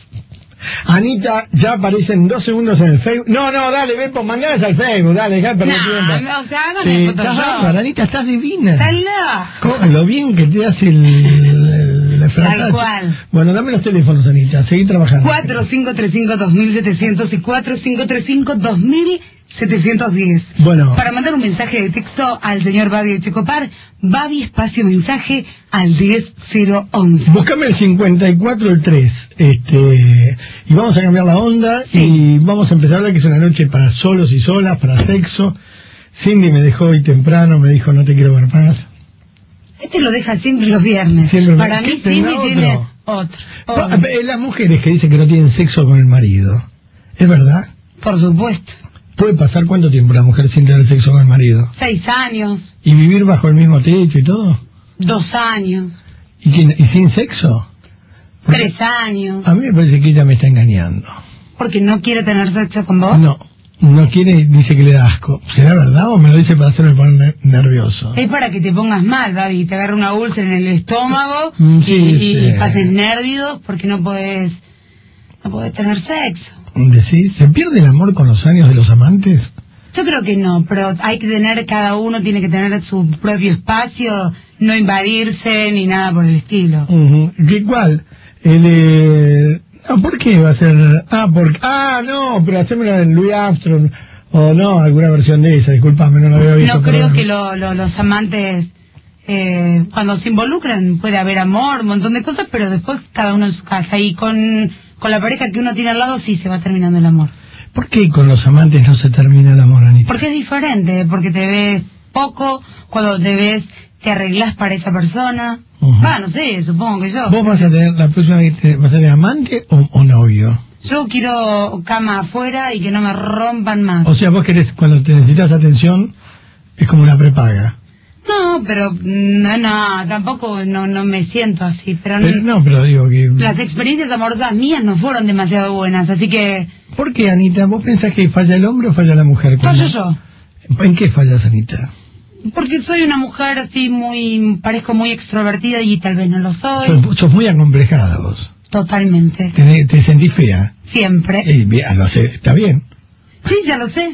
Anita ya aparece en dos segundos en el Facebook. No, no, dale, ven, pues mandalas al Facebook, dale, dejá de perder No, tiempo. o sea, hágame Sí, Photoshop. estás bárbara, Anita, estás divina. Está loco. ¿Cómo? Lo bien que te hace el, el, el Tal cual. Bueno, dame los teléfonos, Anita, seguí trabajando. cuatro cinco tres cinco dos mil setecientos y cuatro cinco tres cinco dos mil setecientos diez. Bueno. Para mandar un mensaje de texto al señor Babi de Checopar, Babi espacio mensaje al diez cero once. Buscame el cincuenta y cuatro, el tres, este, y vamos a cambiar la onda, Sí. y vamos a empezar a hablar que es una noche para solos y solas, para sexo. Cindy me dejó hoy temprano, me dijo no te quiero ver más. Este lo deja siempre los viernes. Siempre lo- Para ¿Qué mí tendrá Cindy otro? tiene otro. Pa- Obvio. eh, Las mujeres que dicen que no tienen sexo con el marido, ¿es verdad? Por supuesto. ¿Puede pasar cuánto tiempo la mujer sin tener sexo con el marido? Seis años, ¿Y vivir bajo el mismo techo y todo? dos años, ¿Y, quién- y sin sexo? Porque tres años. a mí me parece que ella me está engañando. Porque no quiere tener sexo con vos. No, no quiere, dice que le da asco. ¿Será verdad o me lo dice para hacerme poner nervioso? Es para que te pongas mal, Babi, te agarre una úlcera en el estómago Mm, sí, y, sí. y pases nervios porque no podés, no podés tener sexo. ¿Decís? ¿Se pierde el amor con los años de los amantes? Yo creo que no, pero hay que tener, cada uno tiene que tener su propio espacio, no invadirse ni nada por el estilo. Ujú. ¿Qué cuál? El, eh... no, ¿por qué va a ser? Ah, porque... ah, no, pero hacémelo en Louis Armstrong o no, alguna versión de esa, disculpame, no lo había visto. No creo perdón. que lo, lo- los amantes, eh, cuando se involucran, puede haber amor, un montón de cosas, pero después cada uno en su casa. Y con, con la pareja que uno tiene al lado sí se va terminando el amor. ¿Por qué con los amantes no se termina el amor, Anita? Porque es diferente, porque te ves poco, cuando te ves te arreglás para esa persona. Ujú. Va, no sé, supongo que yo. ¿Vos vas a tener, la próxima vez, te- vas a tener amante o, o novio? Yo quiero cama afuera y que no me rompan más. O sea, vos querés, cuando te necesitas atención, es como una prepaga. No, pero no, no, tampoco no, no me siento así, pero, Pero, no, pero digo que... las experiencias amorosas mías no fueron demasiado buenas, así que ¿Por qué, Anita? ¿Vos pensás que falla el hombre o falla la mujer? fallo yo. ¿En qué fallas, Anita? Porque soy una mujer así muy, parezco muy extrovertida y tal vez no lo soy. Sos, sos muy acomplejada vos. Totalmente. Te, te sentís fea. Siempre. Eh, bien, lo sé, está bien. Sí, ya lo sé.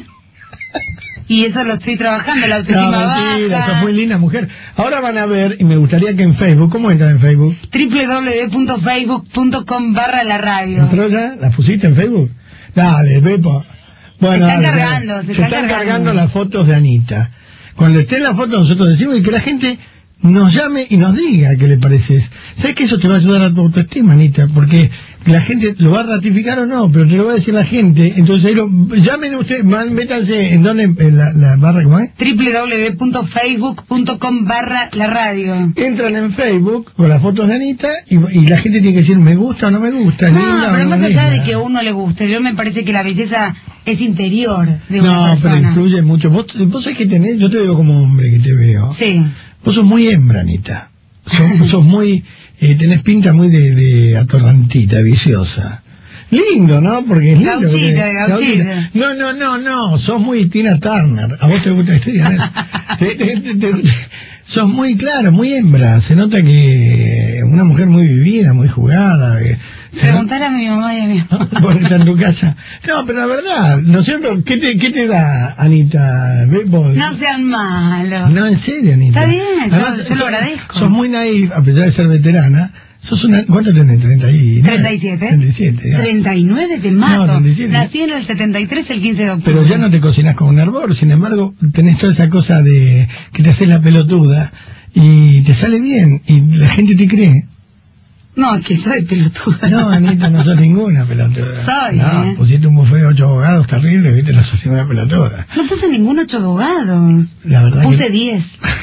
Y eso lo estoy trabajando, la autoestima No, mentira, sos baja. muy linda mujer. Ahora van a ver, y me gustaría que en Facebook, ¿cómo entran en Facebook? doble u doble u doble u punto facebook punto com barra la radio. ¿Entró ya? ¿La pusiste en Facebook? Dale, Bepo. Bueno, Se están dale, cargando, dale. se se están están cargando. cargando las fotos de Anita. Cuando estén las fotos nosotros decimos y que la gente nos llame y nos diga qué le parece. ¿Sabes que eso te va a ayudar a tu autoestima, Anita? Porque la gente lo va a ratificar o no, pero te lo va a decir la gente. Entonces ahí lo, llamen ustedes, man, métanse en dónde, en la, la barra, ¿cómo es? doble u doble u doble u punto facebook punto com barra la radio. Entran en Facebook con las fotos de Anita y, y la gente tiene que decir me gusta o no me gusta, No, linda pero o no más allá linda. de que a uno le guste, yo me parece que la belleza es interior de una No, pero persona. influye mucho. Vos, vos sabés que tenés, yo te veo como hombre que te veo. Sí. Vos sos muy hembra, Anita. Sos, sos muy, eh, tenés pinta muy de, de atorrantita, viciosa. Lindo, ¿no? Porque es lindo. Gauchita, porque- gauchita. gauchita. No, no, no, no, sos muy Tina Turner. ¿A vos te gusta estudiar eso? te, te, te, te- sos muy claro, muy hembra. Se nota que una mujer muy vivida, muy jugada. Que se Preguntar a mi mamá y a mi mamá. porque está en tu casa. No, pero la verdad, ¿no es cierto? ¿Qué te, qué te da, Anita? ¿Ve vos? No sean malos. No, en serio, Anita. Está bien, yo- yo lo sos- agradezco. Sos muy naif, a pesar de ser veterana. Sos una, ¿cuánto tenés? ¿treinta y nueve? treinta y siete. treinta y siete, ya. treinta y nueve te mato. No, treinta y siete. Nací en el setenta y tres, el quince de octubre. Pero ya no te cocinás con un hervor, sin embargo, tenés toda esa cosa de que te haces la pelotuda y te sale bien y la gente te cree. No, es que soy pelotuda. No, Anita, no sos ninguna pelotuda. Soy, No, ¿eh? pusiste un buffet de ocho abogados terrible, viste, la sos una pelotuda. No puse ningún ocho abogados. La verdad Puse que... diez.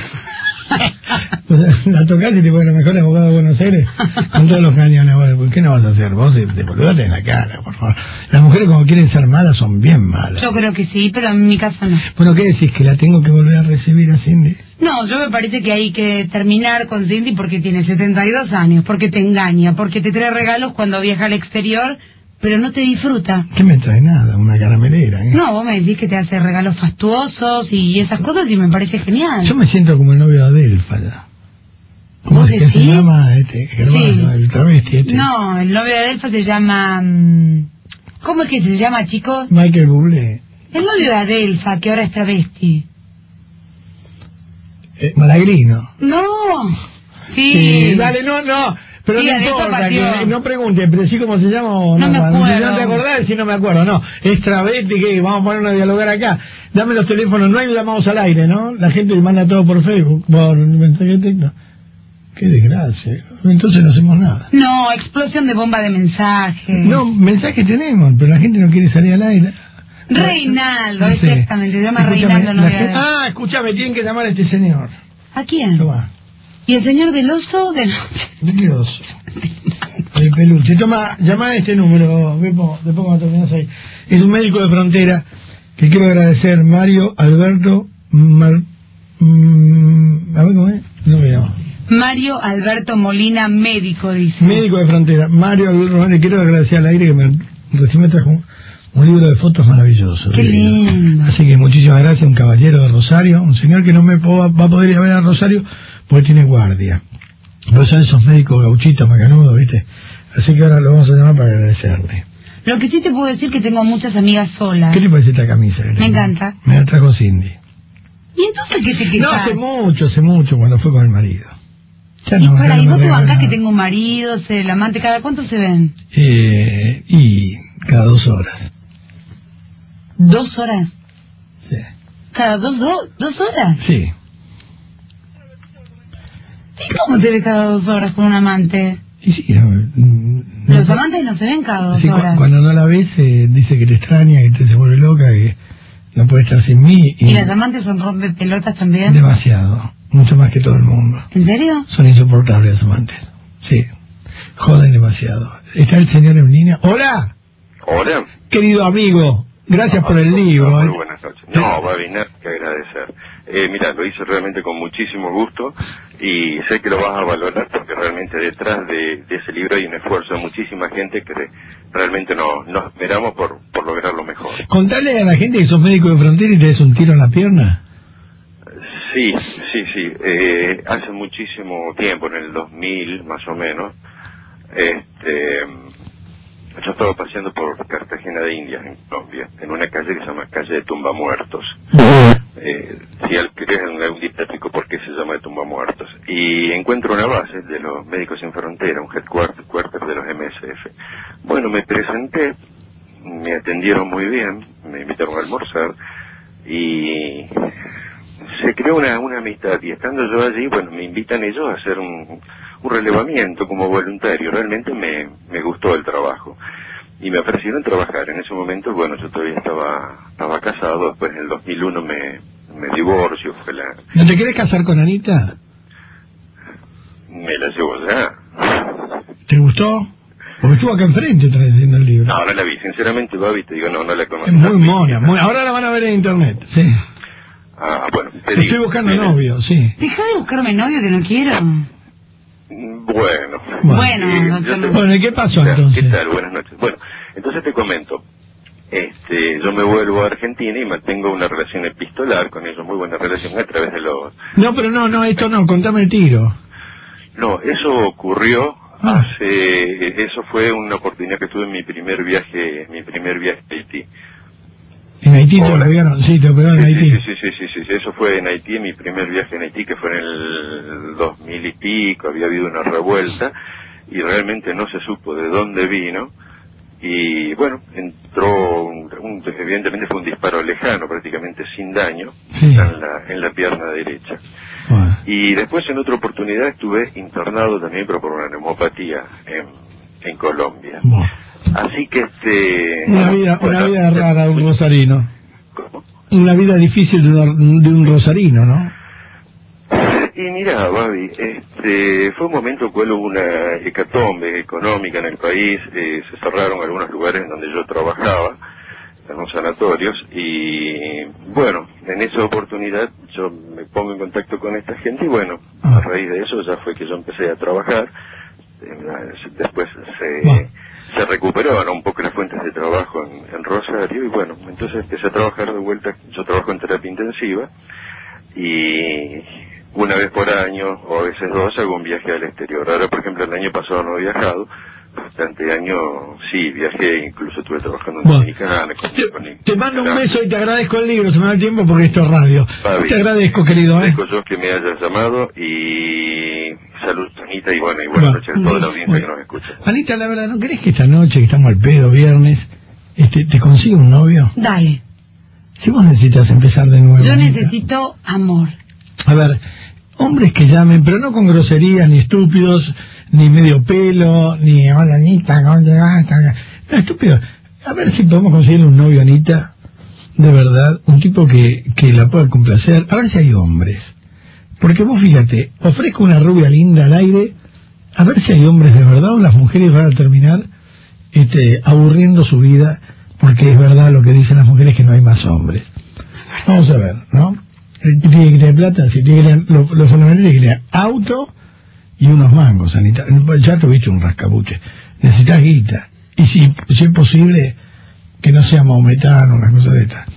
O sea, la tocaste y te pones los mejores abogados de Buenos Aires con todos los cañones. Vos, ¿por qué no vas a hacer? Vos de, de boludate en la cara, por favor. Las mujeres cuando quieren ser malas son bien malas. Yo creo que sí, pero en mi casa no. Bueno, ¿qué decís? ¿Que la tengo que volver a recibir a Cindy? No, yo me parece que hay que terminar con Cindy porque tiene setenta y dos años, porque te engaña, porque te trae regalos cuando viaja al exterior, pero no te disfruta. ¿Qué me trae nada? Una caramelera. ¿eh? No, vos me decís que te hace regalos fastuosos y esas cosas y me parece genial. Yo me siento como el novio de Adelfa ya. ¿Cómo ¿Vos es que se decís? llama este Germano, Sí. el travesti este? No, el novio de Adelfa se llama... mm, ¿Cómo es que se llama, chicos? Michael Bublé. El novio de Adelfa, que ahora es travesti. Eh, Malagrino. No. Sí. Dale, no, no. Pero Sí, no Adelfa importa, partió. que no pregunte, pero sí cómo se llama o No me no, acuerdo. Si no te acordás, si no me acuerdo, no. Es travesti, que vamos a ponernos a dialogar acá. Dame los teléfonos, no hay llamados al aire, ¿no? La gente manda todo por Facebook, por mensaje de texto. Qué desgracia. Entonces no hacemos nada. No, explosión de bomba de mensajes. No, mensajes tenemos, pero la gente no quiere salir al aire. Reinaldo, No sé. exactamente, se llama Escúchame, Reinaldo. la No gente- Ah, escúchame, tienen que llamar a este señor. ¿A quién? Toma. ¿Y el señor del oso? De noche. Dios. El peluche. Toma, llama a este número, Bepo, después cuando terminas ahí. Es un médico de frontera que quiero agradecer, Mario Alberto Mar... mm, a ver cómo es, no me llamo. Mario Alberto Molina, médico, dice. Médico de frontera, Mario Alberto, le quiero agradecer al aire que me, recién me trajo un, un libro de fotos maravilloso. Qué lindo. Así que muchísimas gracias, un caballero de Rosario, un señor que no me po- va a poder ir a ver a Rosario porque tiene guardia. Pero son esos médicos gauchitos, macanudos, ¿viste? Así que ahora lo vamos a llamar para agradecerle. Lo que sí te puedo decir que tengo muchas amigas solas. ¿Qué te parece esta camisa? que Me tengo? encanta. Me la trajo Cindy. ¿Y entonces qué te No, quejas? hace mucho, hace mucho, cuando fue con el marido. Ya Y no, para, ya ¿y no vos me te bancás regala que nada. tengo un marido, ser el amante? ¿Cada cuánto se ven? Eh, y cada dos horas. ¿Dos horas? Sí. ¿Cada dos, do- dos horas? Sí. ¿Y cómo te ves cada dos horas con un amante? Y sí, no, mm, Los no- amantes no se ven cada dos sí, cu- horas. cuando no la ves, eh, dice que te extraña, que te se vuelve loca, que no puede estar sin mí. ¿Y las amantes son rompepelotas también? Demasiado. Mucho más que todo el mundo. ¿En serio? Son insoportables los amantes. Sí. Joden demasiado. ¿Está el señor en línea? ¡Hola! Hola. Querido amigo, gracias por el libro. Muy ¿eh? buenas noches. No, va a venir que agradecer. Eh, mira, lo hice realmente con muchísimo gusto y sé que lo vas a valorar porque realmente detrás de, de ese libro hay un esfuerzo de muchísima gente que re- realmente nos, nos esperamos por, por lograr lo mejor. Contale a la gente que sos médico de frontera y te des un tiro en la pierna. Sí, sí, sí. Eh, hace muchísimo tiempo, en el dos mil más o menos, este, yo estaba paseando por Cartagena de Indias, en Colombia, en una calle que se llama Calle de Tumba Muertos. Eh, si al querer un diptático por qué se llama de Tumba Muertos. Y encuentro una base de los Médicos Sin Frontera, un headquarter quarter de los M S F. Bueno, me presenté, me atendieron muy bien, me invitaron a almorzar y se creó una, una amistad y estando yo allí, bueno, me invitan ellos a hacer un, un relevamiento como voluntario. Realmente me, me gustó el trabajo y me ofrecieron trabajar. En ese momento, bueno, yo todavía estaba estaba casado, después en el dos mil uno me, me divorcio, fue la, ¿No te querés casar con Anita? me la llevo ya. ¿Te gustó? Porque estuvo acá enfrente traduciendo el libro. No, no la vi, sinceramente, Babi, te digo, no, no la conozco. Es muy mona, muy... ahora la van a ver en internet, sí. Ah, bueno, te Estoy digo, buscando mira, novio, sí. Deja de buscarme novio que no quiero. Bueno, Bueno, eh, doctor yo te- Lu- Bueno, ¿y qué pasó ¿Qué tal? entonces? ¿Qué tal? Buenas noches. Bueno, Entonces te comento, este, yo me vuelvo a Argentina y mantengo una relación epistolar con ellos, muy buena relación a través de los... No, pero no, no, esto no, contame el tiro. No, eso ocurrió Ah. hace, eso fue una oportunidad que tuve en mi primer viaje, mi primer viaje a Haití. ¿En Haití te Hola. lo pegaron? Sí, te lo pegaron en Sí, Haití. sí, sí, sí, sí, sí, sí, eso fue en Haití, mi primer viaje en Haití, que fue en el dos mil y pico, había habido una revuelta y realmente no se supo de dónde vino y bueno, entró, un, un- evidentemente fue un disparo lejano, prácticamente sin daño, Sí. en la, en la pierna derecha. Bueno. Y después en otra oportunidad estuve internado también, pero por una neumopatía en, en Colombia. Bueno. Así que este... Una vida, una bueno, vida rara de un rosarino. ¿cómo? Una vida difícil de, una- de un rosarino, ¿no? Y mira, Babi, este, fue un momento en cual hubo una hecatombe económica en el país, eh, se cerraron algunos lugares en donde yo trabajaba, en los sanatorios, y bueno, en esa oportunidad yo me pongo en contacto con esta gente y bueno, a raíz de eso ya fue que yo empecé a trabajar, eh, después se... Bueno. se recuperaban un poco las fuentes de trabajo en, en Rosario y bueno, entonces empecé a trabajar de vuelta, yo trabajo en terapia intensiva y una vez por año o a veces dos hago un viaje al exterior. Ahora por ejemplo el año pasado no he viajado, bastante año sí viajé, incluso estuve trabajando en Bueno. Dominicana. Con, Te, con- te mando un con- beso y te agradezco el libro, se me da el tiempo porque esto es radio. Fabi, Te agradezco, querido, ¿eh? agradezco yo que me hayas llamado y salud Anita y bueno, y buenas Bueno, noches a toda la audiencia bueno. que nos escucha. Anita, la verdad, ¿no querés que esta noche, que estamos al pedo, viernes, este, te consiga un novio? Dale. Si vos necesitas empezar de nuevo. Yo Anita. necesito amor. A ver, hombres que llamen, pero no con groserías, ni estúpidos, ni medio pelo, ni hola Anita, ¿cómo te vas? No, estúpido. A ver si podemos conseguir un novio, Anita, de verdad, un tipo que, que la pueda complacer. A ver si hay hombres. Porque vos fíjate, ofrezco una rubia linda al aire, a ver si hay hombres de verdad o las mujeres van a terminar este, aburriendo su vida, porque es verdad lo que dicen las mujeres que no hay más hombres. Vamos a ver, ¿no? Tiene que tener plata, si tiene que tener, lo, lo fundamental es que tener auto y unos mangos, Anita. Ya tuviste un rascabuche. Necesitas guita. Y si, si es posible, que no sea maometano, una cosa de esta.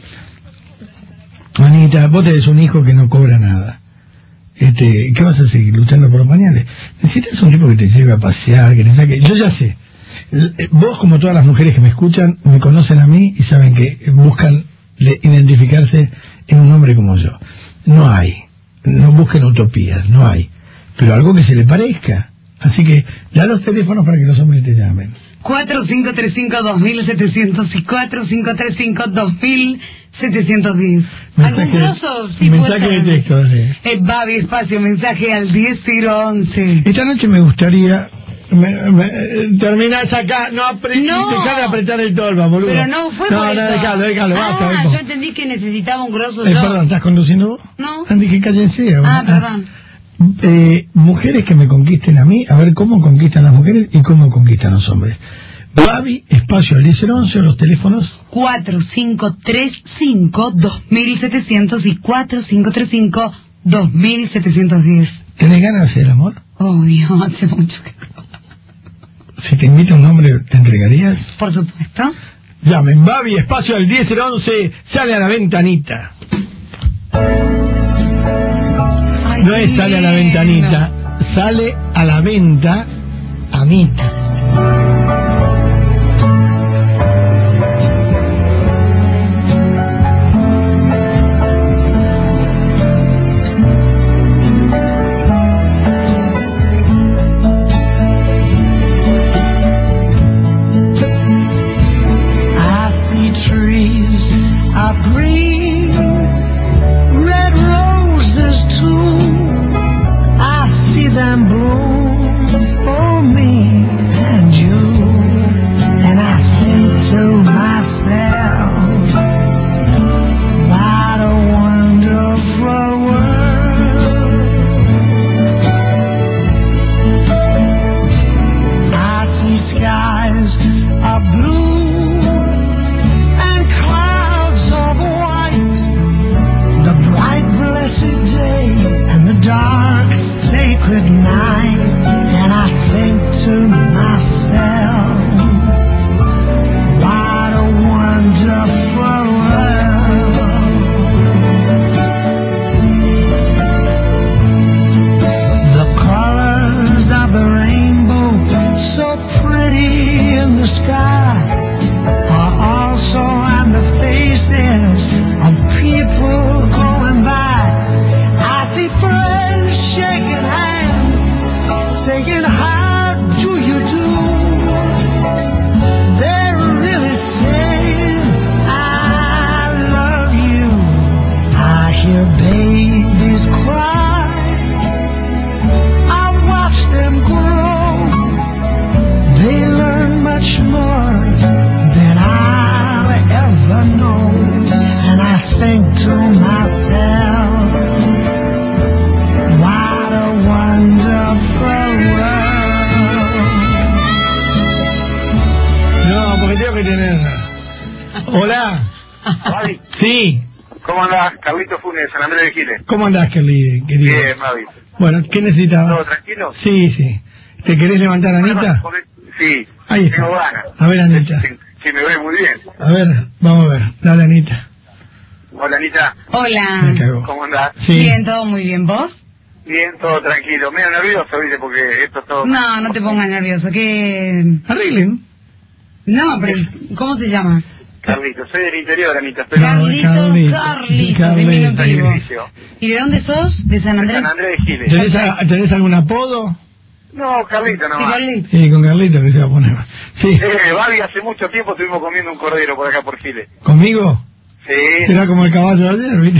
Anita, vos tenés un hijo que no cobra nada. Este, ¿qué vas a seguir luchando por los pañales? Necesitas un tipo que te lleve a pasear, que te saque. Yo ya sé. L- Vos, como todas las mujeres que me escuchan, me conocen a mí y saben que buscan le- identificarse en un hombre como yo. No hay. No busquen utopías, no hay. Pero algo que se le parezca. Así que, ya los teléfonos para que los hombres te llamen. cuatro cinco tres cinco dos mil setecientos y cuatro cinco tres cinco dos mil setecientos diez. ¿Algún Mensaje- grosso? Sí, mensaje puede de ser. texto, dale. Eh, Babi, espacio, mensaje al diez cero once. Esta noche me gustaría... Me, me, eh, terminás acá, no, apre No. dejá de apretar el tolva, boludo. Pero no fue no, por no, eso. déjalo, déjalo, basta. Ah, Bepo. yo entendí que necesitaba un grosso Eh, yo. perdón, ¿estás conduciendo vos? No. Ah, dije cállense. Ah, bueno. perdón. Eh, mujeres que me conquisten a mí, a ver cómo conquistan las mujeres y cómo conquistan los hombres. Babi, espacio al diez cero once, los teléfonos. cuatro cinco tres cinco dos mil setecientos y cuatro cinco tres cinco dos mil setecientos diez. ¿Tenés ganas de hacer amor? Obvio, hace mucho que no. Si te invita un hombre, ¿te entregarías? Por supuesto. Llamen, Babi, espacio al diez cero once, sale a la ventanita. Ay, No qué es sale a la lindo. ventanita, sale a la venta, Anita. I see trees of green, red roses too. I see them bloom for me and you. And I think to myself, what a wonderful world. I see skies of blue and clouds of white. Hola. Mavi, Sí. ¿cómo andás? Carlito Funes, San Andrés de Giles. ¿Cómo andás, Kelly, querido? Bien, Mavi. Bueno, ¿qué necesitabas? ¿Todo tranquilo? Sí, sí. ¿Te querés levantar, Anita? Sí, Ahí está. tengo ganas. A ver, Anita. Sí, sí, me ve muy bien. A ver, vamos a ver. Dale, Anita. Hola, Anita. Hola. Me cago. ¿Cómo andás? Sí. Bien, todo muy bien. ¿Vos? Bien, todo tranquilo. Medio nervioso, ¿viste? Porque esto es todo... No, no te pongas nervioso. ¿Qué? Arreglen. No, pero ¿cómo se llama? Carlito, soy del interior, Anita. Pero... Carlitos, Carlito, Carlitos, Carlito. diminutivo. Sacrificio. ¿Y de dónde sos? ¿De San De Andrés? San Andrés de Giles. ¿Tenés, a- ¿Tenés algún apodo? No, Carlito Sí, nomás. Carlitos. Sí, con Carlito que se va a poner. Sí. Eh, Babi, hace mucho tiempo estuvimos comiendo un cordero por acá por Giles. ¿Conmigo? Sí. Será como el caballo de ayer, ¿viste?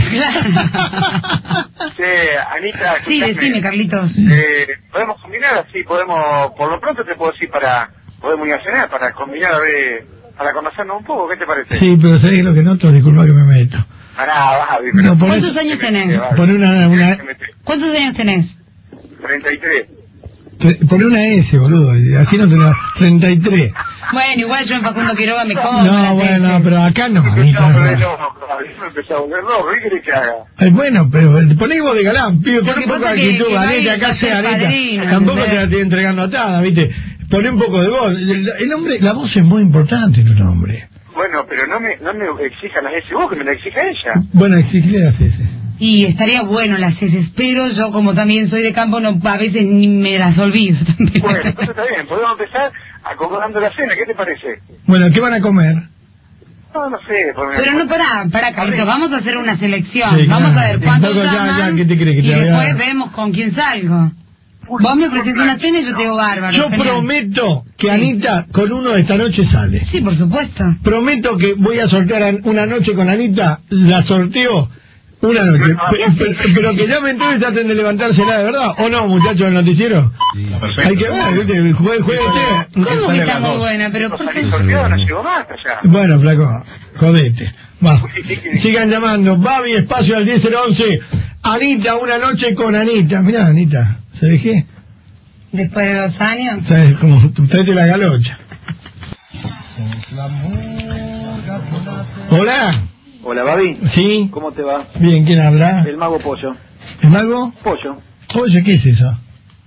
Sí, Anita, Sí, escuchame. decime, Carlitos. Eh, podemos combinar así, podemos, por lo pronto te puedo decir para, podemos ir a cenar, para combinar a ver, para conocernos un poco, ¿qué te parece? Sí, pero ¿sabés lo que noto? Disculpa que me meto. Pará, Babi, pero... No, por ¿Cuántos eso- años tenés? Poné una, una, ¿Cuántos años tenés? treinta y tres. poné una S, boludo, y así no te la... treinta y tres. Bueno, igual yo en Facundo Quiroga me como. No, las bueno, veces. pero acá no. Me Anita, empezó a volver no. loco, Babi, me empezó a volver loco, ¿qué querés que haga? Ay, bueno, pero poné vos de galán, pibe, Lo poné que un poco de pasa que- actitud, que Anita, Babi acá va a sea ser Anita. padrino, Tampoco te ¿entendés? la estoy entregando atada, ¿viste? Poné un poco de voz. El, el hombre, la voz es muy importante en un hombre. Bueno, pero no me, no me exijas las S vos, que me la exija ella. Bueno, exigile las S. Y estaría bueno las heces, pero yo como también soy de campo, no a veces ni me las olvido. Bueno, entonces está bien, podemos empezar acomodando la cena, ¿qué te parece? Bueno, ¿qué van a comer? No, no sé. por- Pero no, pará, pará, Carlitos, vamos a hacer una selección. Sí, Vamos claro. a ver cuántos Tampoco ya, llaman ya, ¿qué te crees que y te voy a después dar? vemos con quién salgo. Vos me ofreces una cena y yo te digo bárbaro. Yo genial. prometo que Anita con uno de esta noche sale. Sí, por supuesto. Prometo que voy a sortear an- una noche con Anita, la sorteo una noche. Pe- pe- pero que ya me entero y traten de levantársela de verdad. ¿O no, muchachos del noticiero? Hay que ver, ¿viste? Juegue, juegue usted. ¿Cómo que está muy buena? Pero No por salí qué? sorteado, no llegó más allá. Bueno, flaco, jodete. Va. Sigan llamando. Babi, espacio al diez cero once. Anita, una noche con Anita. Mirá, Anita, ¿sabes qué? Después de dos años. ¿Sabes? Como tráete la galocha. Hola. Hola, Babi. Sí. ¿Cómo te va? Bien, ¿quién habla? El mago Pollo. ¿El mago? Pollo. Oye, ¿qué es eso?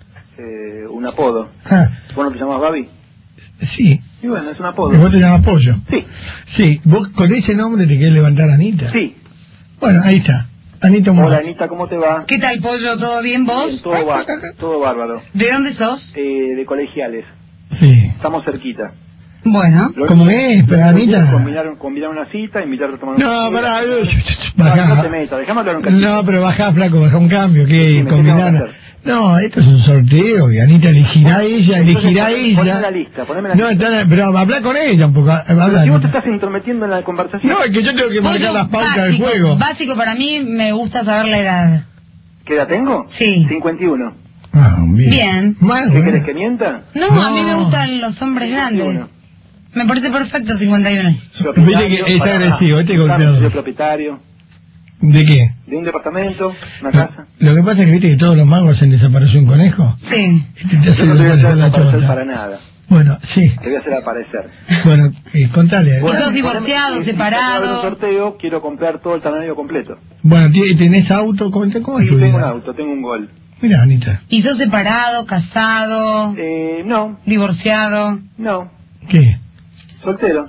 Eh, un apodo. Ah, ¿Vos no te llamás Babi? sí. Y bueno, es un ¿Y apodo. vos te llamas Pollo? Sí. Sí. ¿Vos con ese nombre te querés levantar a Anita? Sí. Bueno, ahí está. Anita Morato. Hola, Anita, ¿cómo te va? ¿Qué tal, Pollo? ¿Todo bien vos? Bien, todo, ba- todo bárbaro. ¿De dónde sos? Eh, de colegiales. Sí. Estamos cerquita. Bueno. Lo ¿Cómo único- es, pero, lo único que Anita? es Combinar, combinar una cita, invitarte a tomar un No, pará, No, bajá. no te metas, déjame hablar un cachito. No, pero bajá, flaco, bajá un cambio, que Decime, ¿qué tengo que combinar. hacer? No, esto es un sorteo, y Anita elegirá ella, elegirá Entonces, poneme ella. la lista, poneme la No, lista. está- pero habla con ella un poco. Pero Habla, si vos te Anita. estás intrometiendo en la conversación. No, es que yo tengo que marcar Pollo las pautas del básico, juego. Básico para mí, me gusta saber la edad. ¿Qué edad tengo? Sí. cincuenta y uno. Ah, bien. Bien. Mal, ¿Qué bueno. querés que mienta? No, No. a mí me gustan los hombres grandes. cincuenta y uno. Me parece perfecto cincuenta y uno. Viste que es agresivo, este golpeado. Soy propietario ¿De qué? de un departamento, una Lo, casa. lo que pasa es que viste que todos los magos hacen desaparecer un conejo. Sí. Este te hace Yo no te voy a hacer desaparecer la aparecer chota. para nada. Bueno, sí. Te voy a hacer aparecer. Bueno, eh, contale. Bueno. Bueno, sos divorciado, poneme- si- separado. Si vas a hacer un sorteo, quiero comprar todo el tamaño completo. ¿ti- ¿tenés auto? ¿Cómo, cómo es Sí, tu tengo un vida? auto, tengo un gol. Mira, Anita. ¿Y sos separado, casado, Eh, no, divorciado? no, ¿Qué? soltero.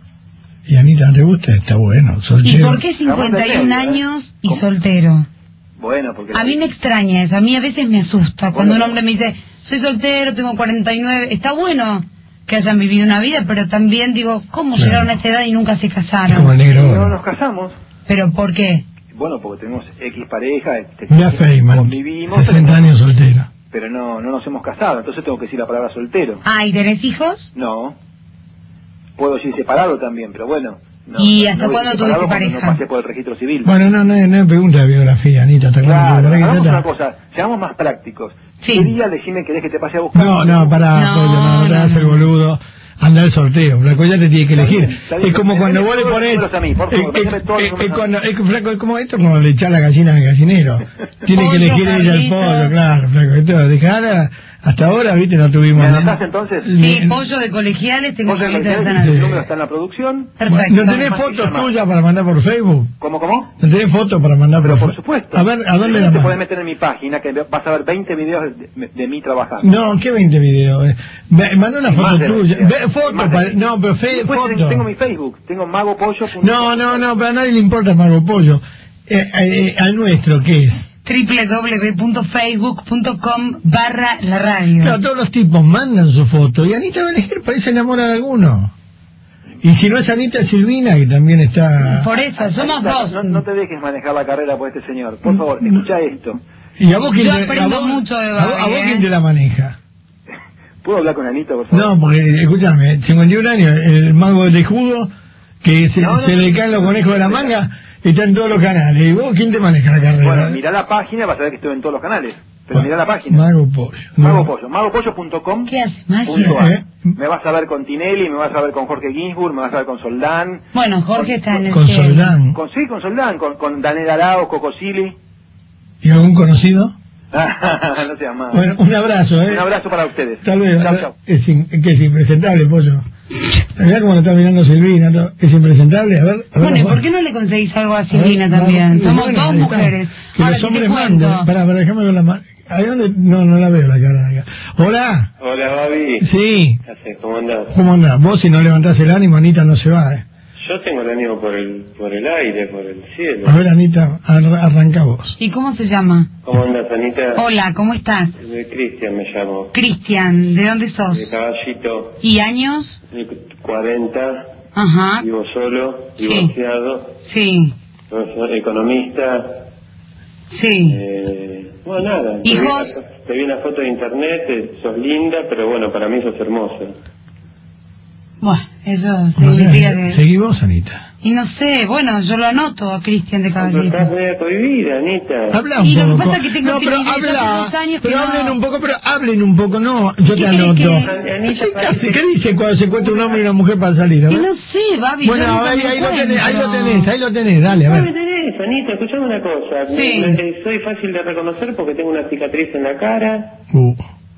¿Y Anita no te gusta? Está bueno, ¿Y soltero. por qué cincuenta y un Jamás me años y ¿Cómo? soltero? Bueno, porque... A mí me extraña eso, a mí a veces me asusta cuando un Bueno. hombre me dice, soy soltero, tengo cuarenta y nueve, está bueno que hayan vivido una vida, pero también digo, ¿cómo Claro. llegaron a esta edad y nunca se Es como el casaron? negro. No oro. nos casamos. ¿Pero por qué? Bueno, porque tenemos X pareja, este, Mira Feynman, convivimos, sesenta pero, años soltero. pero no, no nos hemos casado, entonces tengo que decir la palabra soltero. Ah, ¿y tenés hijos? No. Puedo decir separado también, pero bueno. No, ¿Y no hasta voy cuándo separado tuviste porque pareja? No pasé por el registro civil. Bueno, no, no, no me pregunta de biografía, Anita, ¿está claro? Claro, ¿Para qué hagamos trata? una cosa, seamos más prácticos. Sí. ¿Qué día decime querés que te pase a buscar? No, no, pará, No, Pollo, no, no te no, hagas el no. boludo. Anda el sorteo, Flaco, ya te tiene que Está elegir. bien, está bien. Es como cuando Dame vos le todos los pones... números a mí, por favor, es- dame es- todos los es- números es a cuando- es que, Flaco, es como esto, como le echar la gallina al gallinero. Tiene que Pollo, elegir ella el Carlito. pollo, claro, Flaco. Esto, dejala hasta ahora, viste, no tuvimos... ¿Me anotás entonces? Sí, pollo de colegiales, tengo Pollo que de meter colegiales, esa el número está en la producción. Perfecto. ¿No tenés fotos tuyas para mandar por Facebook? ¿Cómo, cómo? ¿No tenés fotos para mandar por Pero por Facebook? supuesto. A ver, ¿a dónde Te la mandas? puedes meter en mi página que vas a ver veinte videos de, de mí trabajando. No, ¿qué veinte videos? Eh, ve- Manda una Y foto más de tuya. veinte. Ve, foto, Y más de pa- veinte. no, pero fe, Después foto. tengo mi Facebook, tengo mago pollo punto com. No, no, no, pero a nadie le importa Mago Pollo. Eh, eh, al nuestro, ¿qué es? doble u doble u doble u punto facebook punto com barra la radio. Claro, todos los tipos mandan su foto y Anita va a elegir, por ahí se enamora de alguno. Y si no es Anita, es Silvina, que también está... Por eso, somos Anita, dos. No, no te dejes manejar la carrera por este señor. Por favor, escucha esto. ¿Y a vos quién Yo te- aprendo a vos- mucho de a vos, Babi, a vos ¿eh? quién te la maneja? ¿Puedo hablar con Anita, por favor? No, porque, escúchame, cincuenta y un años, el mago de judo, que se, No, no, se le caen los conejos de la manga, está en todos los canales. ¿Y vos quién te maneja la carrera? Bueno, mirá la página, vas a ver que estoy en todos los canales. Pero mirá la página. Mago Pollo. Mago Pollo, mago pollo punto com. ¿Qué hace magia? Punto ar. ¿Eh? Me vas a ver con Tinelli, me vas a ver con Jorge Ginsburg, me vas a ver con Soldán. Bueno, Jorge está en el Con cielo. Soldán. Con, sí, con Soldán, con, con Daniel Arao, Coco Silly. ¿Y algún conocido? No seas más. Bueno, un abrazo, ¿eh? Un abrazo para ustedes. Tal vez, Chau, chau. es, in- que es impresentable, Pollo. Mirá cómo lo está mirando Silvina, ¿no? Es impresentable, a ver... A ver Bueno, ¿y la- por qué no le conseguís algo a a ver, Silvina vamos, también? y Somos bueno, dos ahí está. mujeres. Que Ahora, los ¿qué te hombres cuento? manden. Pará, pará, déjame ver la mano. ¿Ahí dónde? No, no la veo la cara acá. Hola. Hola, Babi. Sí. ¿Qué haces? ¿Cómo andás? ¿Cómo andás? Vos si no levantás el ánimo, Anita no se va, ¿eh? Yo tengo el ánimo por el, por el aire, por el cielo. A ver, Anita, ar- arranca vos. ¿Y cómo se llama? ¿Cómo andás, Anita? Hola, ¿cómo estás? Eh, Cristian me llamo. Cristian, ¿de dónde De sos? Caballito, ¿Y años? de cuarenta, Ajá. vivo solo, Sí. divorciado, Sí, profesor, economista. sí. Eh, bueno, nada. Te vi, ¿Hijos? una, te vi una foto de internet, eh, sos linda, pero bueno, para mí sos hermosa. Bueno, eso No significa sé, que... seguí vos, Anita. Y no sé, bueno, yo lo anoto a Cristian de Pero Caballito. estás media cohibida, Anita. Habla un Y lo que poco. pasa es que tengo no, pero timidez hace habla, dos años que pero no- hablen un poco, pero hablen un poco, no, yo ¿Qué te querés anoto. que- Anita, ¿Qué, hace? parece- ¿Qué dice cuando se encuentra un hombre y una mujer para salir? A Y ver. no sé, Babi, Bueno, yo nunca ahí, me ahí lo encuentro. tenés, ahí lo tenés, ahí lo tenés, dale, a No me ver. tenés, Anita, escuchame una cosa. Sí. Me- me- soy fácil de reconocer porque tengo una cicatriz en la cara. Uh,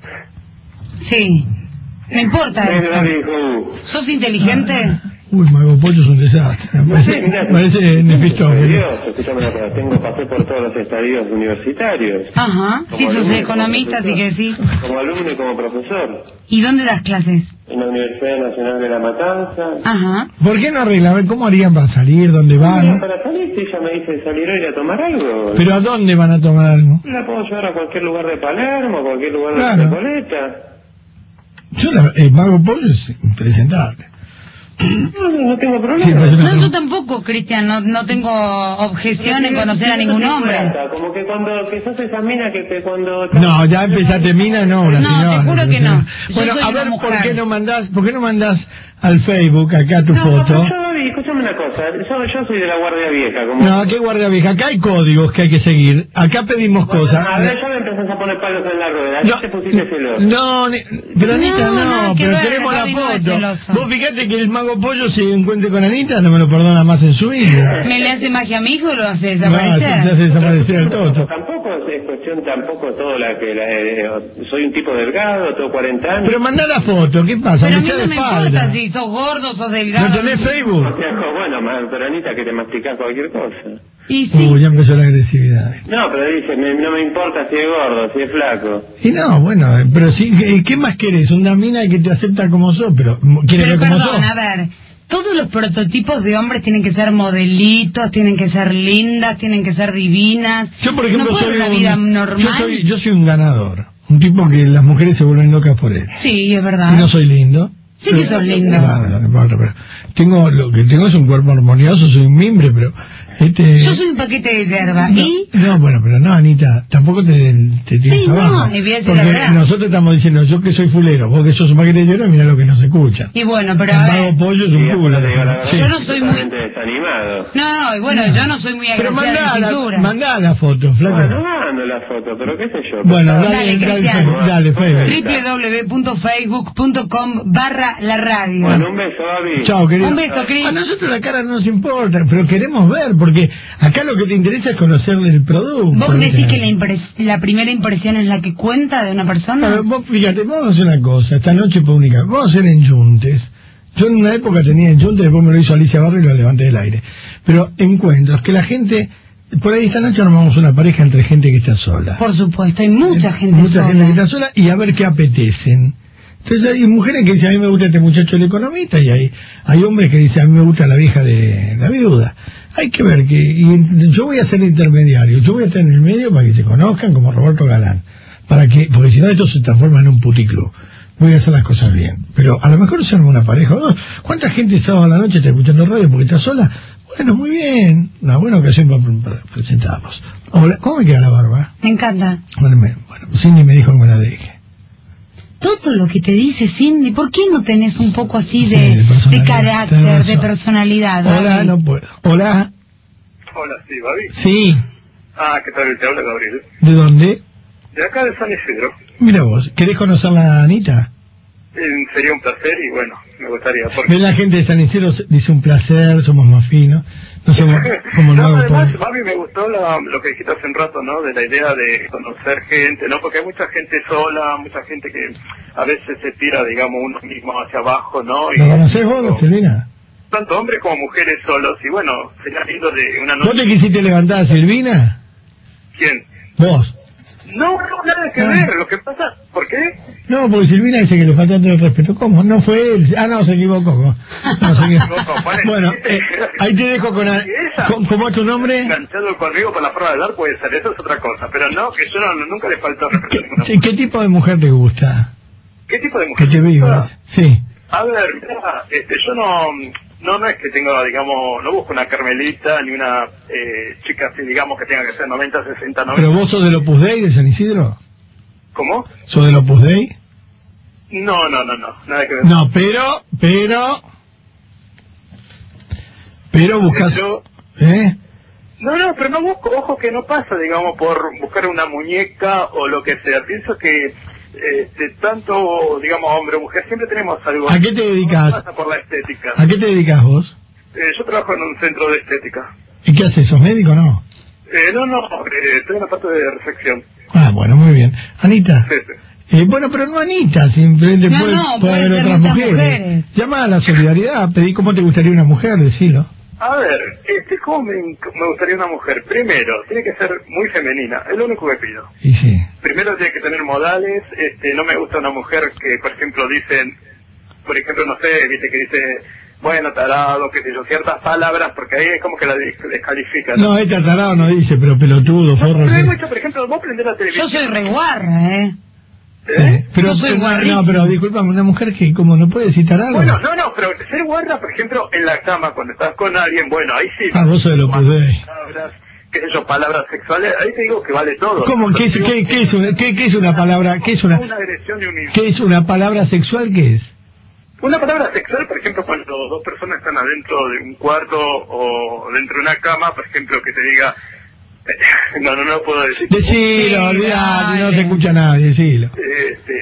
Sí, no importa Bueno, eso. dijo, ¿Sos inteligente? Uy, Mago Pollo es un desastre. Me parece, mirá, parece Nefistófeles. Dios, escuchame una cosa. Tengo, pasé por todos los estadios universitarios. Ajá, sí, Como sos alumno, economista, como así que sí. Como alumno y como profesor. ¿Y dónde das clases? En la Universidad Nacional de La Matanza. Ajá. ¿Por qué no arreglan? A ver, ¿cómo harían para salir? ¿Dónde Mira, van? para salir, si ella me dice salir hoy a tomar algo. ¿Pero a dónde van a tomar algo? La puedo llevar a cualquier lugar de Palermo, a cualquier lugar Claro. de Recoleta. Yo, la, el Mago Pollo es impresentable. No, no, no tengo Sí, problema. pues, No, yo tampoco, Cristian, no, no tengo objeción en conocer a ningún hombre. Como que cuando que sos esa mina que te cuando No, ya empezaste mina, no, una No, te señora. juro que no. Yo Bueno, soy a una ver, ¿por mujer. qué no mandás, por qué no mandás al Facebook acá tu no, foto? Yo, Babi, escúchame una cosa, yo, yo soy de la Guardia Vieja, como... No, qué guardia vieja, acá hay códigos que hay que seguir. Acá pedimos cosas. A ver, ya me empezás a poner palos en la rueda, ya te pusiste celoso. No, ni- pero Anita, No, no, nada que pero ver, tenemos la Gaby no es foto. celoso. Vos fíjate que el Mago Pollo se encuentre con Anita, no me lo perdona más en su vida. ¿Me le hace magia a mi hijo o lo hace No, se, se desaparecer? hace desaparecer el toto. Tampoco es cuestión, tampoco todo la que... La, eh, soy un tipo delgado, tengo cuarenta años. Pero mandá la foto, ¿qué pasa? Pero a Me mí sea no de me espalda. importa si sos gordo, sos delgado. ¿No tenés Facebook? Bueno, ma- pero Anita, que te masticás cualquier cosa. Y sí. Uy, ya empezó la agresividad. No, pero dice, me- no me importa si es gordo, si es flaco. Y no, bueno, eh, pero sí, ¿qué, qué más querés? Una mina que te acepta como sos, pero mm, quiere Pero ver como perdón, sos. a ver, todos los prototipos de hombres tienen que ser modelitos, tienen que ser lindas, tienen que ser divinas. Yo, por ejemplo, no puede soy una un, vida normal. yo soy, yo soy un ganador, un tipo que las mujeres se vuelven locas por él. Sí, es verdad. Y no soy lindo. Sí que sos lindo. Claro, no importa, pero tengo, lo que tengo es un cuerpo armonioso, soy un mimbre, pero este... Yo soy un paquete de yerba. No, ¿Y? no, bueno, pero no, Anita, tampoco te, te tires Sí, no, abajo. y voy a decir porque la verdad. nosotros estamos diciendo, yo que soy fulero, vos que sos un paquete de hierro, mira lo que nos escucha. Y bueno, pero El a Mago ver. Pollo es un Sí, culo. te digo la verdad, Sí. Yo no soy muy- totalmente desanimado. No, no, y bueno, yo no soy muy Pero agresiva de mandá mi la, cintura. mandá la foto, flaco. Bueno, mando la foto, pero qué sé yo. Bueno, Dale, dale, Dale, dale, Cristian. Facebook, dale, Facebook. doble u doble u doble u punto facebook punto com barra la radio. Bueno, un beso, Babi. Chao, querido. Un beso, Cris. A nosotros la cara no nos importa, pero queremos ver, porque porque acá lo que te interesa es conocerle el producto. ¿Vos decís que la, impres- la primera impresión es la que cuenta de una persona? Bueno, vos, fíjate, vamos a hacer una cosa, esta noche pública, vamos a hacer enyuntes. Yo en una época tenía enyuntes, después me lo hizo Alicia Barrio y lo levanté del aire. Pero encuentros, que la gente, por ahí esta noche armamos una pareja entre gente que está sola. Por supuesto, hay mucha gente Mucha sola. gente que está sola y a ver qué apetecen. Entonces hay mujeres que dicen, a mí me gusta este muchacho el economista, y hay, hay hombres que dicen, a mí me gusta la vieja de la viuda. Hay que ver que, y yo voy a ser intermediario, yo voy a estar en el medio para que se conozcan como Roberto Galán, para que, porque si no esto se transforma en un puticlub. Voy a hacer las cosas bien, pero a lo mejor se arma una pareja o dos. ¿Cuánta gente sábado a la noche está escuchando radio porque está sola? Bueno, muy bien, una buena ocasión para, para presentarlos. Hola, ¿cómo me queda la barba? Me encanta. Bueno, me, bueno Cindy me dijo que me la deje. Todo lo que te dice Cindy, ¿por qué no tenés un poco así de, Sí, de personalidad, de tenés carácter, razón. de personalidad? Hola, Babi? no puedo. Hola, Hola, sí, Babi. sí, Ah, ¿qué tal? Te habla Gabriel. ¿de dónde? De acá de San Isidro. Mira vos, ¿querés conocer a la Anita? Eh, sería un placer y bueno, me gustaría. Porque... Ven, la gente de San Isidro dice un placer, somos más finos, no somos como no, nuevos además, pobres. Babi, me gustó la- lo que dijiste hace un rato, ¿no? De la idea de conocer gente, ¿no? Porque hay mucha gente sola, mucha gente que a veces se tira, digamos, uno mismo hacia abajo, ¿no? Y ¿Lo conocés vos, Silvina? tanto hombres como mujeres solos, y bueno, sería lindo de una noche. ¿Vos te quisiste levantar a Silvina? ¿Quién? ¿Vos? No, no, nada que Ah. ver, lo que pasa, ¿por qué? No, porque Silvina dice que le falta todo el respeto. ¿Cómo? No fue él. Ah, no, se equivocó. No, se equivocó. Bueno, eh, ahí te dejo con... a- ¿Cómo, cómo es tu nombre? Enganchado conmigo por la forma de hablar puede ser, eso es otra cosa, pero no, que yo no, nunca le faltó respeto a ninguna Sí, ¿qué tipo de mujer te gusta? ¿Qué tipo de mujer? Que te vivas. Sí. A ver, mira, este, yo no, no, no es que tenga, digamos, no busco una Carmelita ni una eh, chica así, digamos, que tenga que ser noventa, sesenta, noventa. ¿Pero vos sos del Opus Dei de San Isidro? ¿Cómo? ¿Sos del Opus Dei? No, no, no, no, nada que ver. No, pero, pero... Pero buscas... Yo- ¿Eh? No, no, pero no busco, ojo que no pasa, digamos, por buscar una muñeca o lo que sea. Pienso que este, tanto, digamos, hombre o mujer, siempre tenemos algo. ¿A qué te dedicas? No pasa por la estética. ¿A qué te dedicas vos? Eh, yo trabajo en un centro de estética. ¿Y qué haces? ¿Sos médico o no? Eh, no, no, eh, estoy en la parte de recepción. Ah, bueno, muy bien. Anita. Sí, sí. Eh, bueno, pero no Anita, simplemente No, puede, no, puede puede haber ser otras muchas mujeres. mujeres. Llama a la solidaridad, pedí cómo te gustaría una mujer, decilo. A ver, este, ¿cómo me, me gustaría una mujer? Primero, tiene que ser muy femenina, es lo único que pido. Y sí. Primero tiene que tener modales, este, no me gusta una mujer que, por ejemplo, dicen, por ejemplo, no sé, viste que dice, bueno, tarado, qué sé yo, ciertas palabras, porque ahí es como que la des- descalifican. No, este tarado no dice, pero pelotudo, forro. Pero hay sí. mucho, por ejemplo, vos prendés la Yo televisión. soy reguarra, ¿eh? Sí, pero, Yo soy no, guarrísima. no, pero disculpame, una mujer que como no puede decir tarado. Bueno, no, no, pero ser guarda, por ejemplo, en la cama, cuando estás con alguien, bueno, ahí sí. Ah, vos sos de lo Opus Dei. Palabras, qué sé yo, palabras sexuales, ahí te digo que vale todo. ¿Cómo? ¿Qué es, qué, qué es una, qué, qué es una palabra? ¿Qué es una, Una agresión y un insulto. qué es una palabra sexual? ¿Qué es? Una palabra sexual, por ejemplo, cuando dos personas están adentro de un cuarto o dentro de una cama, por ejemplo, que te diga... No, no, no puedo decir. Decilo, olvidate, no se escucha nadie, decilo. Este...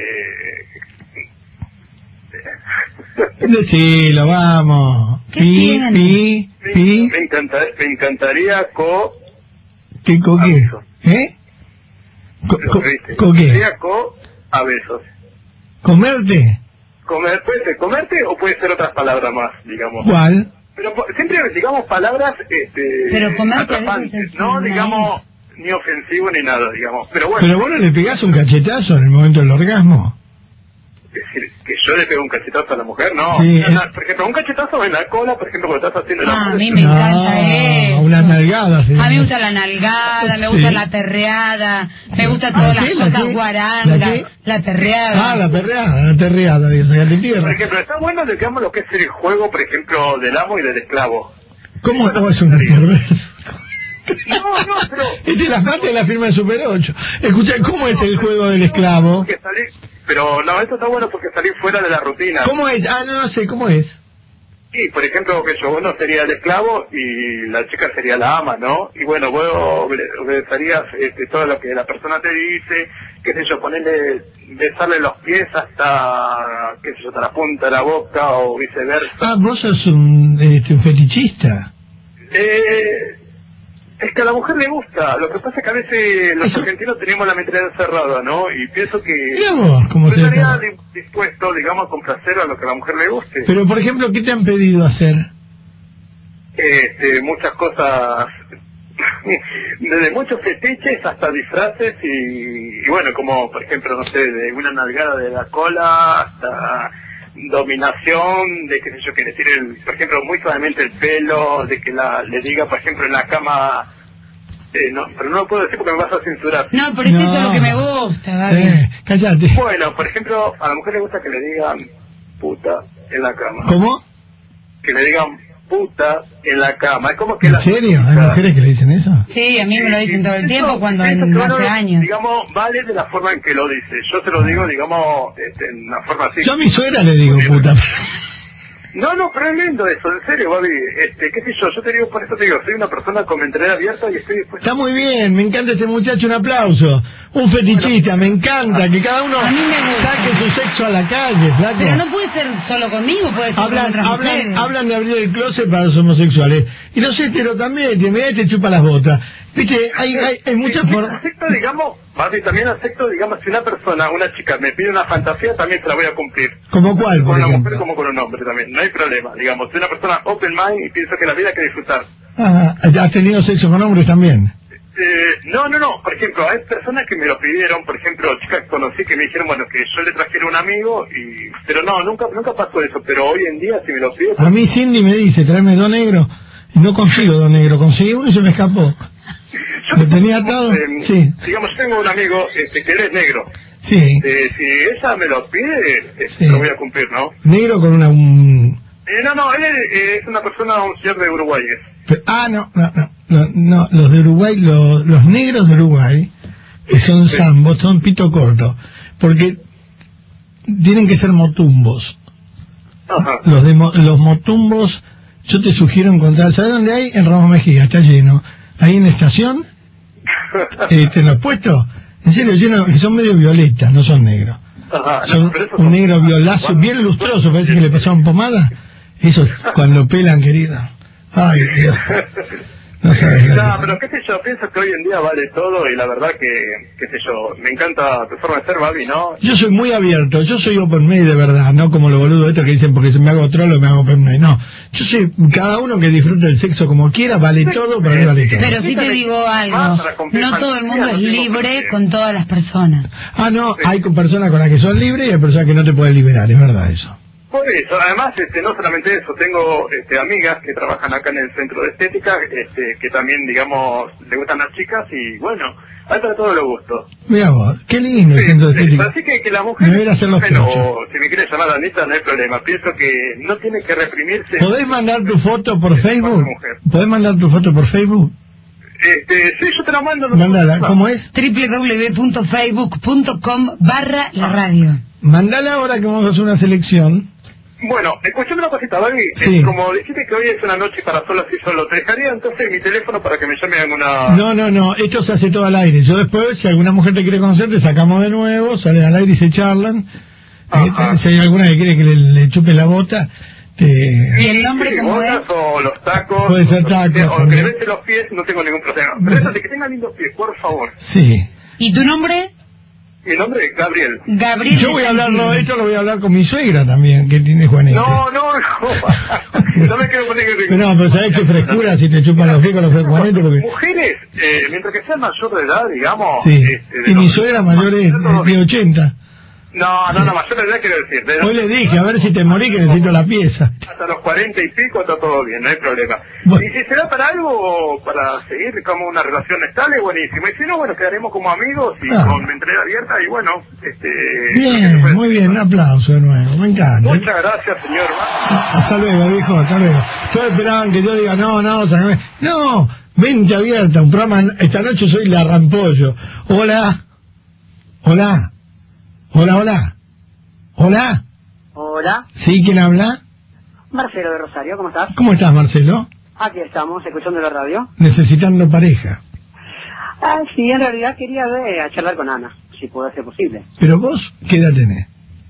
Decilo, vamos. ¿Qué Pi, tiene? pi, pi. Me, encanta, me encantaría co... ¿Qué, co qué? Abuso. ¿Eh? Co, lo co, que viste. co qué? Sería co a besos. ¿Comerte? Comer, puede ser comerte o puede ser otras palabras más, digamos. ¿Cuál? Pero po- siempre digamos palabras este, Pero comerte a veces atrapantes, es no una digamos ni ofensivo ni nada, digamos. Pero bueno, Pero vos no le pegás un cachetazo en el momento del orgasmo. es decir, que yo le pego un cachetazo a la mujer, no. Sí, No, no, eh. por ejemplo, un cachetazo en la cola, por ejemplo, cuando estás haciendo el Ah, a amor, mí es- me No, encanta eso. una nalgada, sí. A mí me gusta la nalgada, me Sí. gusta la perreada, me gusta Ah, todas ¿qué? las ¿La cosas qué? guarangas, ¿La qué? la perreada. Ah, la perreada, la perreada, dice, ya te Por tierra. ejemplo, está bueno, digamos, lo que es el juego, por ejemplo, del amo y del esclavo. ¿Cómo oh, es un perverso? No, no, pero... Este es la parte de la firma de Super ocho. Escucha, ¿cómo es el juego del esclavo? Que salir, pero no, esto está bueno porque salir fuera de la rutina. ¿Cómo es? Ah, no, no sé, ¿cómo es? Sí, por ejemplo, que yo, uno sería el esclavo y la chica sería la ama, ¿no? Y bueno, vos obede- obedecerías este, todo lo que la persona te dice, qué sé yo, ponerle, besarle los pies hasta, qué sé yo, hasta la punta de la boca o viceversa. Ah, vos sos un, este, un fetichista. Eh, Es que a la mujer le gusta. Lo que pasa es que a veces los argentinos tenemos la mentalidad cerrada, ¿no? Y pienso que Mira vos, ¿cómo yo se estaría llama? di- dispuesto, digamos, a complacer a lo que a la mujer le guste. Pero, por ejemplo, ¿qué te han pedido hacer? Este, muchas cosas, desde muchos fetiches hasta disfraces y, y bueno, como por ejemplo, no sé, de una nalgada de la cola hasta dominación, de qué sé yo, que le tire, el, por ejemplo, muy suavemente el pelo, de que la le diga, por ejemplo, en la cama, eh, no, pero no lo puedo decir porque me vas a censurar. No, pero es eso lo que me gusta, Gaby. Eh, cállate. Bueno, por ejemplo, a la mujer le gusta que le digan puta en la cama. ¿Cómo? Que le digan puta en la cama. Es como que ¿En la serio? ¿Hay mujeres que le dicen eso? Sí, a mí me lo dicen todo el tiempo cuando pienso en, que uno, hace años. digamos, vale de la forma en que lo dice. Yo se lo digo, digamos, este, en una forma así. Yo a mi suegra le digo puta. No, no, pero es lindo eso, en serio, Babi. Este, qué sé yo, yo te digo, por eso te digo, soy una persona con mentalidad abierta y estoy dispuesto. Está muy bien, me encanta este muchacho, un aplauso. Un fetichista, me encanta que cada uno A mí me gusta. saque su sexo a la calle, flaco. Pero no puede ser solo conmigo, puede ser con Hablan, otras hablan, mujeres. hablan de abrir el closet para los homosexuales. Y los heteros también, que mirá, te chupa las botas. Viste, hay, hay, hay muchas Sí, formas. acepto, digamos, Babi, también acepto, digamos, si una persona, una chica me pide una fantasía, también se la voy a cumplir. ¿Como cuál, Con por una mujer ejemplo? como con un hombre también, no hay problema, digamos. Soy una persona open mind y pienso que la vida hay que disfrutar. Ah, ¿has tenido sexo con hombres también? Eh, no, no, no, por ejemplo, hay personas que me lo pidieron, por ejemplo, chicas que conocí que me dijeron, bueno, que yo le trajera un amigo, y pero no, nunca nunca pasó eso, pero hoy en día si me lo pide... A mí Cindy me dice, tráeme dos negros. Y no consigo dos negros, conseguí uno y se me escapó. Lo tenía atado, eh, sí. Digamos, tengo un amigo este, que él es negro. Sí, Eh, si ella me lo pide, eh, Sí. lo voy a cumplir, ¿no? negro con una... un- Eh, no, no, él eh, es una persona, un señor de Uruguay. es. Pe- Ah, no, no, no, no, no, los de Uruguay, los, los negros de Uruguay, que son Sí. zambos, son pito corto, porque tienen que ser motumbos. Ajá. Los de mo- los motumbos, yo te sugiero encontrar, ¿sabes dónde hay? En Ramos Mejía, está lleno. Ahí en la estación, este, en los puestos, en serio, lleno, que son medio violetas, no son negros. Ajá, no, Son pero eso un son- negro violazo, bien lustroso, parece que le pasaban pomada. Eso cuando pelan, querido. Ay, Dios. No sabes lo No, que pero qué sé yo, pienso que hoy en día vale todo y la verdad que, qué sé yo, me encanta tu forma de ser, Babi, ¿no? Yo soy muy abierto, yo soy open mind de verdad, no como los boludos estos que dicen porque si me hago trolo me hago open mind, no. Yo soy cada uno que disfrute el sexo como quiera, vale todo, para mí vale todo. Pero sí te digo algo, no todo el mundo es libre con todas las personas. Ah, no, hay con personas con las que son libres y hay personas que no te pueden liberar, es verdad eso. Por eso, además, este, no solamente eso, tengo este, amigas que trabajan acá en el centro de estética, este, que también, digamos, le gustan las chicas y bueno, hay para todos los gustos. Mira vos, qué lindo el Sí, centro de sí, estética. así que, que la mujer, Me voy a ir a hacer los bueno, pechos. o si me quieres llamar Anita, no hay problema, pienso que no tiene que reprimirse. ¿Podés mandar tu foto por Para Facebook? la mujer. ¿Podés mandar tu foto por Facebook? Este, sí, yo te la mando. no Mándala, pasa ¿cómo es? doble u doble u doble u punto facebook punto com barra la radio. Mandala ahora que vamos a hacer una selección. Bueno, escuchame una cosita, Babi. Sí. Eh, como dijiste que hoy es una noche para solas y solo, te dejaría entonces mi teléfono para que me llamen en una... No, no, no, esto se hace todo al aire. Yo después, si alguna mujer te quiere conocer, te sacamos de nuevo, salen al aire y se charlan. Ajá. Eh, si hay alguna que quiere que le, le chupe la bota, te... ¿Y el nombre Sí, cómo botas es? o los tacos. Puede ser o- tacos, O que también. le bese los pies, no tengo ningún problema. Pero eso de que tengan lindos pies, por favor. Sí. ¿Y tu nombre? Mi nombre es Gabriel. Gabriel. Yo voy a de hablarlo, Santiago. esto lo voy a hablar con mi suegra también, que tiene Juanete. No, no, no. No me quiero poner que... Pero no, pero ¿sabés qué frescura si te chupan los pies con los Juanete? Porque... Mujeres, eh, mientras que sean mayor de edad, digamos... Sí, este, de y mi los- suegra mayor es de ochenta. No, no, no, mayor de edad quiero decir. De Hoy le dije, a ver si te morí que necesito la pieza. hasta los cuarenta y pico está todo bien, no hay problema. Bueno. Y si se da para algo, para seguir como una relación estable, buenísimo. Y si no, bueno, quedaremos como amigos y Ah. con mentalidad abierta y bueno, este... Bien, muy bien, un aplauso de nuevo, me encanta. Muchas gracias, señor. Hasta luego, viejo, hasta luego. Todos esperaban que yo diga, no, no, sacame. No, mente abierta, un programa, esta noche soy la Rampollo. Hola, hola, hola, hola, hola. Hola, ¿Sí, quién habla? Marcelo de Rosario, ¿cómo estás? ¿Cómo estás, Marcelo? Aquí estamos, escuchando la radio. Necesitando pareja. Ah, sí, en realidad quería ver, a charlar con Ana, si puede ser posible. Pero vos, ¿qué edad tenés?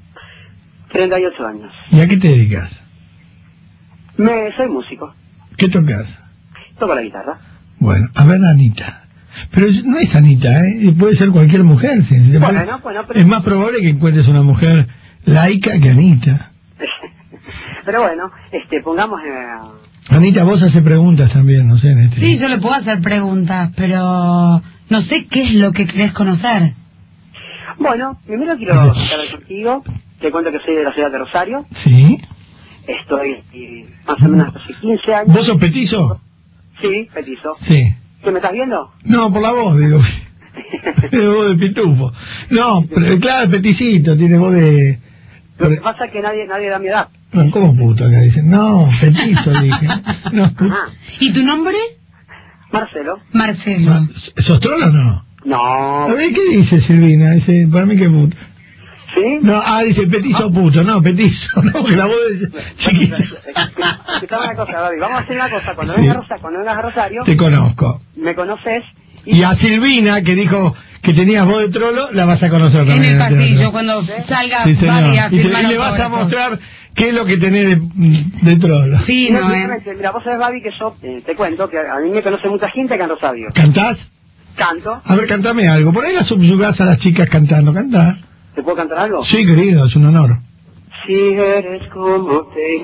treinta y ocho años. ¿Y a qué te dedicas? Me, soy músico, ¿Qué tocas? toco la guitarra. Bueno, a ver, Anita. Pero no es Anita, ¿eh? Puede ser cualquier mujer. Si bueno, puede... no, bueno, pero... Es más probable que encuentres una mujer laica que Anita. Pero bueno, este, pongamos... Eh... Anita, vos haces preguntas también, no sé. En este... Sí, yo le puedo hacer preguntas, pero no sé qué es lo que querés conocer. Bueno, primero quiero contar contigo. Te cuento que soy de la ciudad de Rosario. Sí. Estoy eh, más o menos hace quince años. ¿Vos sos petizo? Sí, petizo. Sí. ¿Qué me estás viendo? No, por la voz, digo. Tiene voz de pitufo. No, pero claro, peticito, tiene voz de... Lo que pasa es que nadie nadie da mi edad. No, ¿cómo puto acá dicen? No, petizo, dije. No, Ajá. ¿Y tu nombre? Marcelo. Marcelo. ¿Sos trolo o no? No. A ver, ¿qué dice Silvina? Dice, para mí que puto. ¿Sí? No, ah, dice petizo ¿No? puto, no, petizo, no, que la voz es chiquita. Escuchame una cosa, David, vamos a hacer una cosa, cuando, Sí. vengas, a Rosa, cuando vengas a Rosario, Te conozco. me conoces Y, y a Silvina, que dijo que tenías voz de trolo, la vas a conocer En también. el teatro. pasillo, cuando salga Sí, señor. Babi a Y, te- firmar y le vas a autógrafos. mostrar qué es lo que tenés de, de trolo. Sí, No, no, eh. simplemente, mira, vos sabés, Babi, que yo eh, te cuento que a mí me conoce mucha gente acá en Rosario. ¿Cantás? Canto. A ver, cantame algo. Por ahí la subyugás a las chicas cantando. Cantá. ¿Te puedo cantar algo? Sí, querido, es un honor. Si eres como te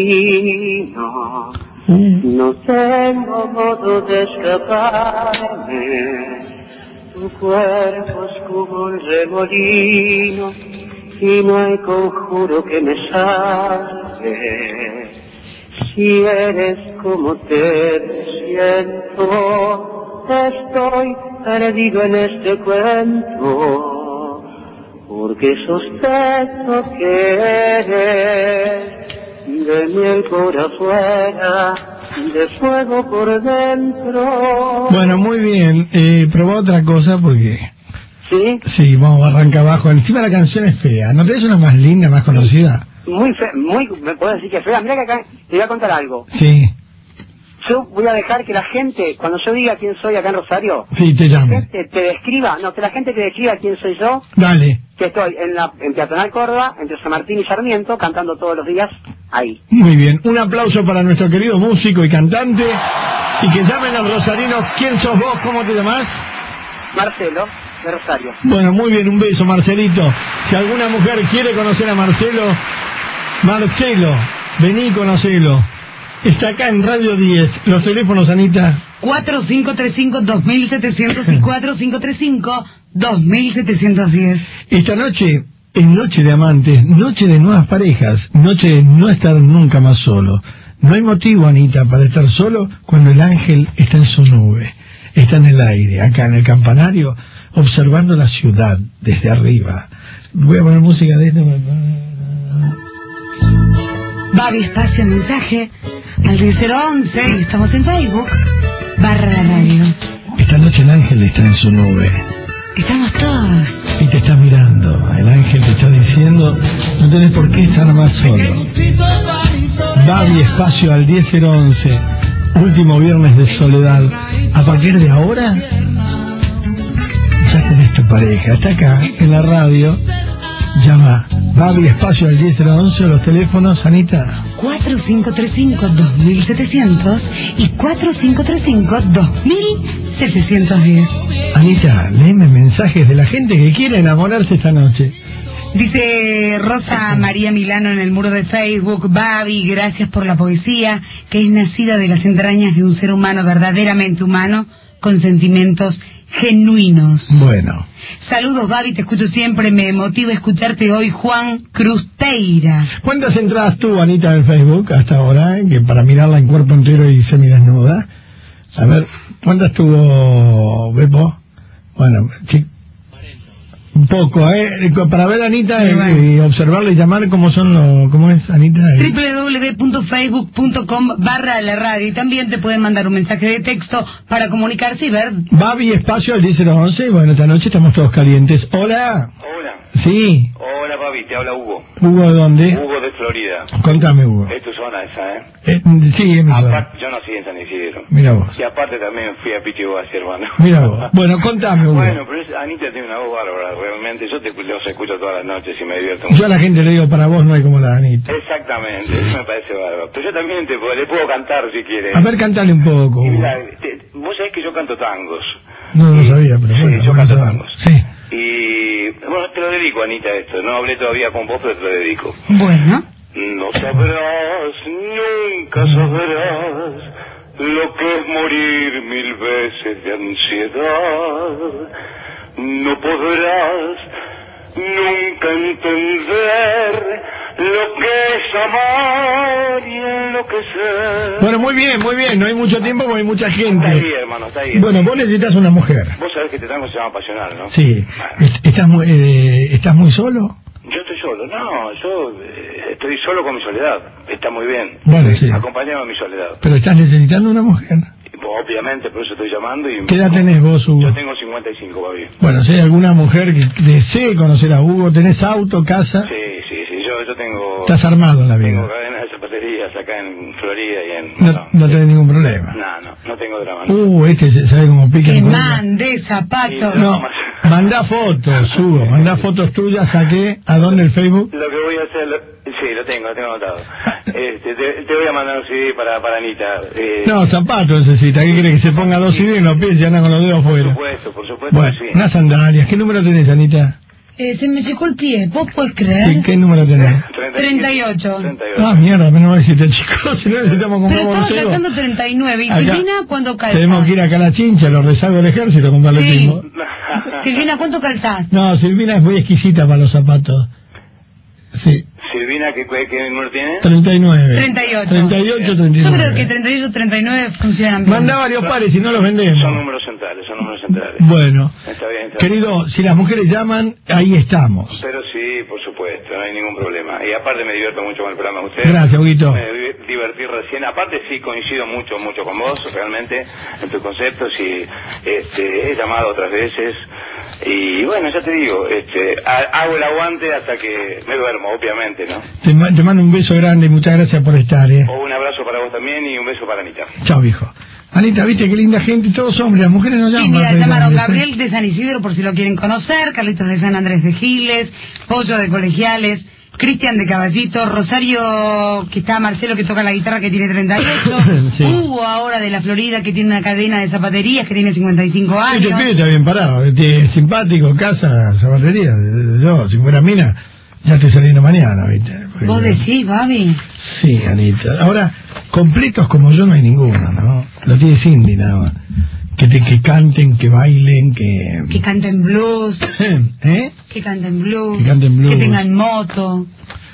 imagino, Uh. no tengo modo de escaparme. Tu cuerpo es como un remolino y no hay conjuro que me salve. Si eres como te siento, estoy perdido en este cuento. Porque sospecho que eres de miel por afuera, de fuego por dentro. Bueno, muy bien. Eh, probá otra cosa porque... ¿Sí? Sí, vamos a arrancar abajo. Encima la canción es fea. ¿No tenés una más linda, más conocida? Muy fe, muy, me puedes decir que es fea. Mira que acá te voy a contar algo. Sí. Yo voy a dejar que la gente, cuando yo diga quién soy acá en Rosario, Sí, te la llame. gente te describa, no, que la gente te describa quién soy yo, Dale. que estoy en la en Peatonal Córdoba, entre San Martín y Sarmiento, cantando todos los días ahí. Muy bien. Un aplauso para nuestro querido músico y cantante. Y que llamen a los rosarinos. ¿Quién sos vos? ¿Cómo te llamás? Marcelo, de Rosario. Bueno, muy bien. Un beso, Marcelito. Si alguna mujer quiere conocer a Marcelo, Marcelo, vení y conocelo. Está acá en Radio diez. Los teléfonos, Anita. cuatro cinco tres cinco dos mil setecientos y cuatro cinco tres cinco dos mil setecientos diez. Esta noche es noche de amantes, noche de nuevas parejas, noche de no estar nunca más solo. No hay motivo, Anita, para estar solo cuando el ángel está en su nube, está en el aire, acá en el campanario, observando la ciudad desde arriba. Voy a poner música de esto. Babi espacio mensaje al diez cero once y estamos en Facebook barra la radio. Esta noche el ángel está en su nube Estamos todos. y te está mirando. El ángel te está diciendo, no tenés por qué estar más solo. Babi espacio al diez cero once, último viernes de soledad. A partir de ahora ya tenés tu pareja. Está acá en la radio. Llama Babi espacio al diez cero once o los teléfonos, Anita. cuatro cinco tres cinco dos mil setecientos y cuatro cinco tres cinco dos mil setecientos diez. Anita, léeme mensajes de la gente que quiere enamorarse esta noche. Dice Rosa María Milano en el muro de Facebook: Babi, gracias por la poesía que es nacida de las entrañas de un ser humano verdaderamente humano con sentimientos genuinos. Bueno. Saludos, Babi, te escucho siempre, me motiva escucharte hoy. Juan Crusteira. ¿Cuántas entradas tuvo Anita en Facebook hasta ahora? Que para mirarla en cuerpo entero y semidesnuda. A ver, ¿cuántas tuvo Bepo? Bueno, sí. Un poco, ¿eh? Para ver a Anita Sí, y, bueno. y observarla y llamar cómo son los... ¿Cómo es, Anita? Eh, doble u doble u doble u punto facebook punto com barra la radio. Y también te pueden mandar un mensaje de texto para comunicarse y ver. Babi espacio al diez cero once. Bueno, esta noche estamos todos calientes. Hola. Hola. Sí. Hola, papi, te habla Hugo. ¿Hugo de dónde? Hugo de Florida. Contame, Hugo. Es tu zona esa, ¿eh? Eh, sí, es mi zona. Aparte, yo nací en San Isidro. Mira vos. Y aparte también fui a Pichibo así, hermano. Mira vos. Bueno, contame, Hugo. Bueno, pero es- Anita tiene una voz bárbara, realmente. Yo te los escucho todas las noches y me divierto mucho. Yo a la gente le digo, para vos no hay como la de Anita. Exactamente, eso me parece bárbaro. Pero yo también te puedo- le puedo cantar si quieres. A ver, cantale un poco, Y Hugo. mira, te- vos sabés que yo canto tangos. No lo sabía, pero Sí, bueno. yo bueno canto saber. tangos. Sí. Y bueno, te lo dedico, Anita, esto. No hablé todavía con vos, pero te lo dedico. Bueno. No sabrás, nunca sabrás lo que es morir mil veces de ansiedad. No podrás nunca entender lo que es amar y enloquecer. Bueno, muy bien, muy bien. No hay mucho tiempo porque hay mucha gente. Está ahí, hermano, está ahí. Bueno, vos necesitas una mujer. Vos sabés que este tango se llama Pasional, ¿no? Sí. Est- ¿Estás muy, eh, ¿Estás muy solo? Yo estoy solo, no, yo eh, estoy solo con mi soledad, está muy bien. Bueno, sí. Acompañado de mi soledad. Pero estás necesitando una mujer. Obviamente, por eso estoy llamando y... ¿Qué edad tenés vos, Hugo? Yo tengo cincuenta y cinco, Babi. Bueno, si hay alguna mujer que desee conocer a Hugo, ¿tenés auto, casa? Sí, sí, sí, yo, yo tengo... Estás armado en la Tengo vida. cadenas de zapaterías acá en Florida y en... No, no tenés ningún problema. No, no, no tengo drama. No. Uh, este se sabe cómo pica. Que el cuerpo. mande zapatos. No, mandá fotos, Hugo, mandá fotos tuyas, ¿saqué? ¿A dónde el Facebook? Lo que voy a hacer... Lo... Sí, lo tengo, lo tengo anotado. Este, te, te voy a mandar un C D para, para Anita. Eh, No, zapatos necesita, ¿qué quiere que se ponga dos C D en los pies y anda con los dedos por afuera? supuesto, por supuesto Bueno, que sí. unas sandalias, ¿qué número tenés, Anita? Eh, se me secó el pie, ¿vos podés creer? Sí, ¿qué número tenés? treinta y ocho. Ah, mierda, menos mal que te chico, si no necesitamos comprar Pero estaba bolsero. calzando treinta y nueve. ¿Y Acá Silvina cuánto calza? Tenemos que ir acá a la Chincha, los rezagos del ejército, a comprarle Sí. primo. Silvina, ¿cuánto calzás? No, Silvina es muy exquisita para los zapatos. Sí, Silvina, ¿qué, qué número tiene? treinta y nueve. treinta y ocho. treinta y ocho, treinta y Yo nueve. creo que treinta y ocho, treinta y nueve funcionan bien. Mandá varios pares y no los vendemos. Son números centrales, son números centrales. Bueno, Está bien, está bien. querido, si las mujeres llaman, ahí estamos. Pero sí, por supuesto, no hay ningún problema. Y aparte me divierto mucho con el programa de ustedes. Gracias, Huguito. Me di- divertí recién. Aparte sí coincido mucho, mucho con vos, realmente, en tus conceptos y este, he llamado otras veces. Y bueno, ya te digo, este, ha- hago el aguante hasta que me duermo, obviamente, ¿no? Te, ma- te mando un beso grande y muchas gracias por estar, eh. O un abrazo para vos también y un beso para Anita. Chao, viejo. Anita, viste qué linda gente, todos hombres, las mujeres no llaman. Sí, mira, para pedir llamaron hombres, ¿eh? Gabriel de San Isidro por si lo quieren conocer, Carlitos de San Andrés de Giles, Pollo de Colegiales, Cristian de Caballito, Rosario, que está Marcelo que toca la guitarra que tiene treinta y ocho, Sí. Hugo ahora de la Florida que tiene una cadena de zapaterías que tiene cincuenta y cinco Este años. pibe está bien parado, este, es simpático, casa, zapatería. Yo, si fuera mina, ya estoy saliendo mañana, ¿viste? Porque ¿Vos yo- decís, Babi? Sí, Anita. Ahora, completos como yo no hay ninguno, ¿no? Lo tiene Cindy nada más. Que, te, que canten, que bailen, que... Que canten blues, ¿Eh? que canten blues, Que canten blues. que tengan moto.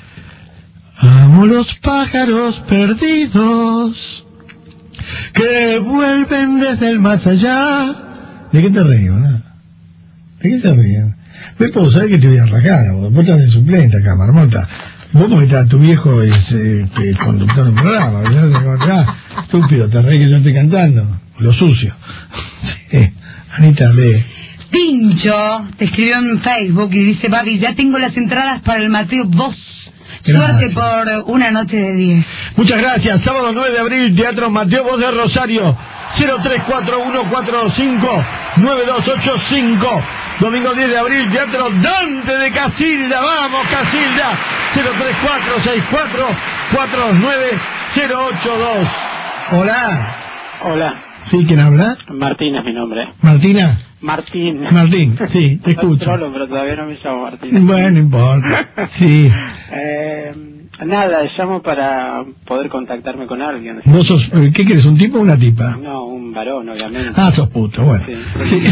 Amo los pájaros perdidos que vuelven desde el más allá. ¿De qué te río, no? ¿De qué te río? Ve, puedo saber que te voy a rajar, vos vos estás de suplente acá, marmota. Vos porque está, tu viejo es eh, que es conductor del programa, ¿verdad? Acá, estúpido, te reí que yo estoy cantando. Lo sucio. Sí. Anita, lee. Tincho te escribió en Facebook y dice, Babi, ya tengo las entradas para el Mateo Vos. Gracias. Suerte por una noche de diez. Muchas gracias. Sábado nueve de abril, Teatro Mateo Voz de Rosario. cero tres cuatro uno cuatro cinco nueve dos ocho cinco. Domingo diez de abril, Teatro Dante de Casilda. Vamos, Casilda. cero tres cuatro seis cuatro cuatro nueve cero ocho dos. Hola. Hola, ¿Sí? ¿Quién habla? Martín es mi nombre. Martina. Martín. Martín, sí, te escucho. Trolo, pero todavía no me llamo Martín. Bueno, no importa. Sí. Eh, nada, llamo para poder contactarme con alguien. ¿Vos sos, eh, qué querés, un tipo o una tipa? No, un varón, obviamente. Ah, sos puto, bueno. Sí. Sí.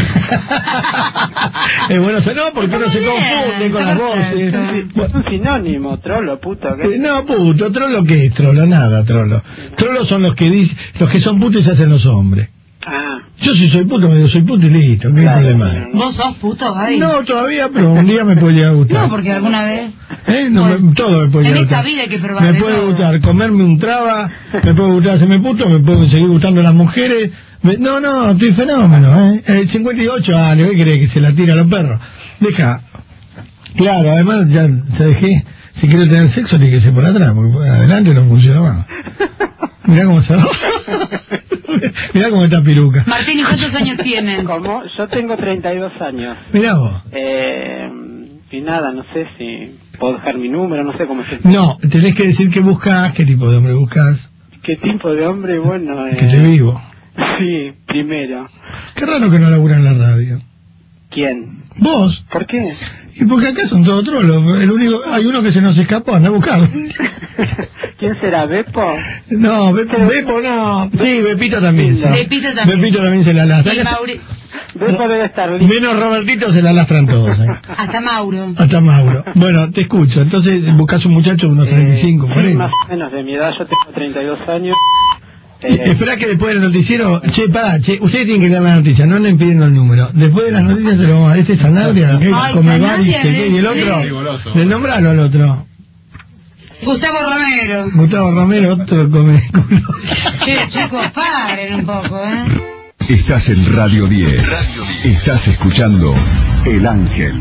Es bueno, no, porque uno se confunde con las voces. Es un sinónimo, trolo, puto. ¿qué? Eh, No, puto, trolo qué es, trolo, nada, trolo. Trolo son los que dicen, los que son putos y se hacen los hombres. Ah, Yo si soy puto, me digo soy puto y listo, no hay Claro. problema. ¿Vos sos puto, Babi? No, todavía, pero un día me puede llegar a gustar. No, porque alguna vez... ¿Eh? No, Pues, me- todo me puede en llegar a esta gustar. vida hay que probar Me de puede todo. gustar comerme un traba, me puede gustar hacerme puto, me pueden seguir gustando las mujeres. Me- no, no, estoy fenómeno, ¿eh? El cincuenta y ocho años, ¿qué crees que se la tira a los perros? Deja. Claro, además ya se dejé. Si quiero tener sexo tiene que ser por atrás, porque por adelante no funciona más. Mirá cómo se va. Mirá cómo está piruca. Martín, ¿y cuántos años tienes? ¿cómo? Yo tengo treinta y dos años. Mirá vos. Eh, y nada, no sé si puedo dejar mi número, no sé cómo se... No, tenés que decir qué buscas, qué tipo de hombre buscas, ¿Qué tipo de hombre? Bueno, eh... que te vivo. Sí, primero. Qué raro que no labura en la radio. ¿Quién? ¿Vos? ¿Por qué? Y porque acá son todos trolos. El único, hay uno que se nos escapó, anda a buscarlo. ¿Quién será? ¿Bepo? No, Bepo, Bepo no. Sí, Bepito también. Sí. Bepito también. Bepito también se la lastra. Y Mauri- Bepo debe estar listo. Menos Robertito se la lastran todos. ¿eh? Hasta Mauro. Hasta Mauro. Bueno, te escucho. Entonces buscas un muchacho de unos treinta y cinco, Sí, cuarenta. más o menos de mi edad, yo tengo treinta y dos años. Eh, Espera que después del noticiero, che, pará, che, ustedes tienen que leer la noticia, no anden pidiendo el número. Después de las noticias se lo vamos a... Este es Sanabria, que Ay, come bar y Sanabria, se qué, y el otro, sí. le nombralo al otro. Gustavo Romero. Gustavo Romero, otro come culo. Che, chicos, paren un poco, ¿eh? Estás en Radio diez. Radio diez. Estás escuchando El Ángel.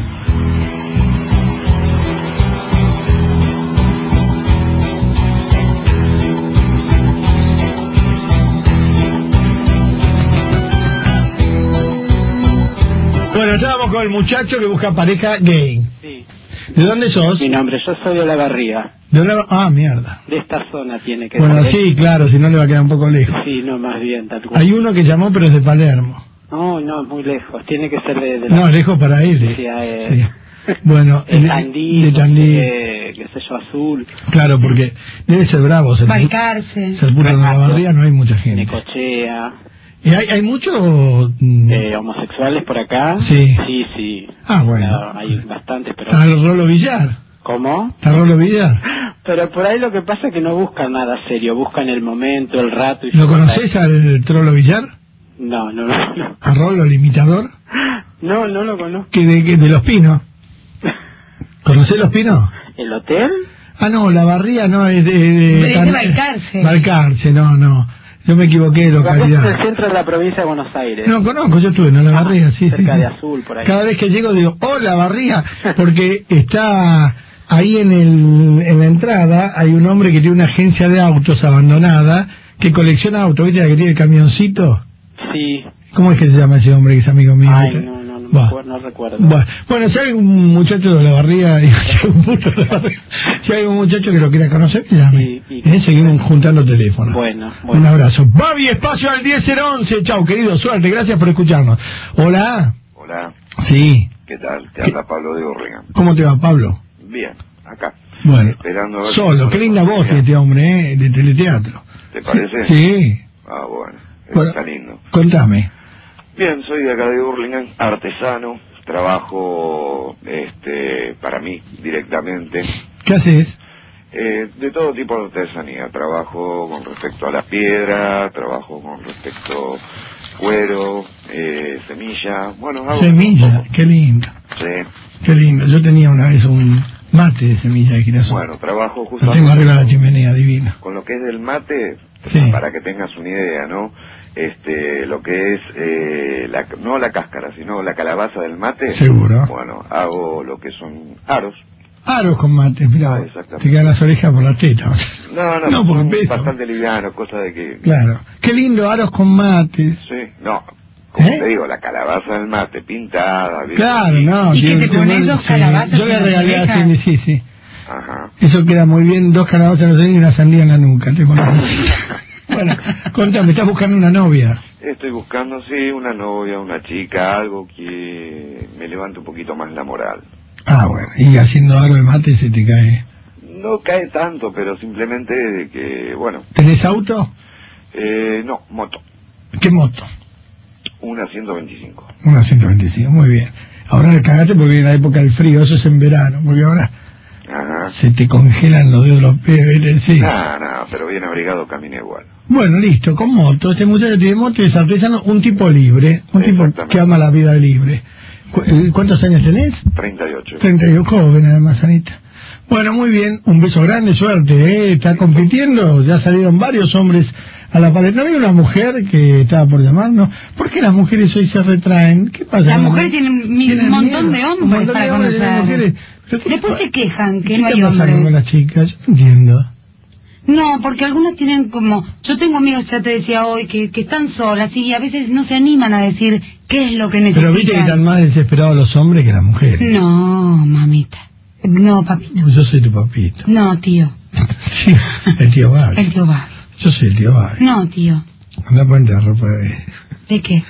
Bueno, estábamos con el muchacho que busca pareja gay. Sí. ¿De dónde sos? Mi nombre, yo soy de La Barría. De una... Ah, mierda. De esta zona tiene que Bueno, ser. sí, claro, si no le va a quedar un poco lejos. Sí, no, más bien, tal cual. Hay uno que llamó, pero es de Palermo. No, no, es muy lejos. Tiene que ser de... de la... No, es lejos para él. Sí, eh, Sí. Bueno, de el- Tandil, de Tandil. eh, qué sé yo, Azul. Claro, porque debe ser bravo. Ser, Balcarce. ser puro en la barría no hay mucha gente. Necochea. ¿Y hay, hay mucho...? mm, Eh, homosexuales por acá. Sí. Sí, sí. Ah, bueno. Claro, hay bastantes, pero... Está el Rolo Villar. ¿Cómo? Está Rolo Villar. Pero por ahí lo que pasa es que no buscan nada serio, buscan el momento, el rato. Y ¿Lo su- conoces al Trolo Villar? No, no, no, no. ¿A Rolo, el imitador? No, no lo conozco. Que de, que de Los Pinos. ¿Conocés Los Pinos? ¿El hotel? Ah, no, la barría no es de... de, Es de Balcarce. Balcarce, no, no. Yo me equivoqué de Acá es localidad. el centro de la provincia de Buenos Aires. No, conozco, yo estuve en la Ah, barría, sí, sí, cerca sí. de Azul, por ahí. Cada vez que llego digo, hola barría, porque está ahí en, el, en la entrada, hay un hombre que tiene una agencia de autos abandonada, que colecciona autos, ¿viste la que tiene el camioncito? Sí. ¿Cómo es que se llama ese hombre que es amigo mío? Ay, no, no, no, me Buah. acuerdo, no recuerdo. Bueno, bueno, si hay un muchacho de la barría, digo, si hay un puto de la barría, si hay un muchacho que lo quiera conocer, que llame. Sí, sí. Eh, seguimos juntando teléfonos. Bueno, Un bueno. abrazo. Babi, espacio al diez cero once. Chau, querido, suerte, gracias por escucharnos. Hola. Hola, Sí. ¿qué tal? Te habla Pablo de Urlingan. ¿Cómo te va, Pablo? Bien, acá. Bueno, Esperando a ver solo, si- qué linda voz de este hombre, ¿eh? De teleteatro. ¿Te parece? Sí. Ah, bueno, Bueno. está lindo. Contame. Bien, soy de acá de Urlingan, artesano, trabajo este, para mí directamente, ¿Qué haces? eh, de todo tipo de artesanía. Trabajo con respecto a la piedra, trabajo con respecto cuero, eh, semilla, bueno, hago Semilla, qué lindo. Sí. Qué lindo. Yo tenía una vez un mate de semilla de girasol. Bueno, trabajo Lo justamente tengo arriba de la chimenea, divino. con lo que es del mate, Sí. para que tengas una idea, ¿no? Este, lo que es, eh, la, no la cáscara, sino la calabaza del mate. Seguro. Bueno, hago lo que son aros. Aros con mate, mira, Ah, vos. exactamente. Te quedan las orejas por la teta. o sea. No, no, No, porque son pesa. bastante livianos, cosa de que... Claro. Qué lindo, aros con mates. Sí, no, como ¿Eh? te digo, la calabaza del mate pintada, ¿viste? Claro, no. Y que tiene- te pones tiene- dos sí. calabazas Yo le en las regalé orejas. así, sí, sí. Ajá. Eso queda muy bien, dos calabazas en los orejas y una sandía en la nuca. te pones así. Bueno, contame, estás buscando una novia. Estoy buscando, sí, una novia, una chica, algo que me levante un poquito más la moral. Ah, bueno, y haciendo aro de mate se te cae. No cae tanto, pero simplemente de que, bueno, ¿Tenés auto? eh, no, moto, ¿Qué moto? una ciento veinticinco. Una ciento veinticinco, muy bien. Ahora cagate porque viene la época del frío, eso es en verano, porque ahora Ajá. se te congelan los dedos de los pies, ¿viste? Sí. No, no, pero bien abrigado camina igual. Bueno, listo, con moto. Este muchacho tiene moto y es artesano, un tipo libre, un tipo Exactamente. que ama la vida libre. Cu- eh, ¿Cuántos años tenés? treinta y ocho. treinta y uno, joven además, Anita. Bueno, muy bien, un beso grande, suerte, ¿eh? Está compitiendo, ya salieron varios hombres a la pared. ¿No había una mujer que estaba por llamarnos? ¿Por qué las mujeres hoy se retraen? ¿Qué pasa? Las mujeres tienen mi- Tienen un montón miedo, de un hombres montón para de hombres, tienen conocer. mujeres. Pero ¿qué Después pa- se quejan que ¿Qué no hay está pasando con hombres. las chicas? Yo no entiendo. No, porque algunas tienen como... Yo tengo amigas, ya te decía hoy, que, que están solas y a veces no se animan a decir qué es lo que necesitan. Pero viste que están más desesperados los hombres que las mujeres. No, mamita. No, papito. Yo soy tu papito. No, tío. Sí, el tío Barbie. El tío va. Yo soy el tío Barbie. No, tío. Anda a ponerte la ropa de... ¿De qué?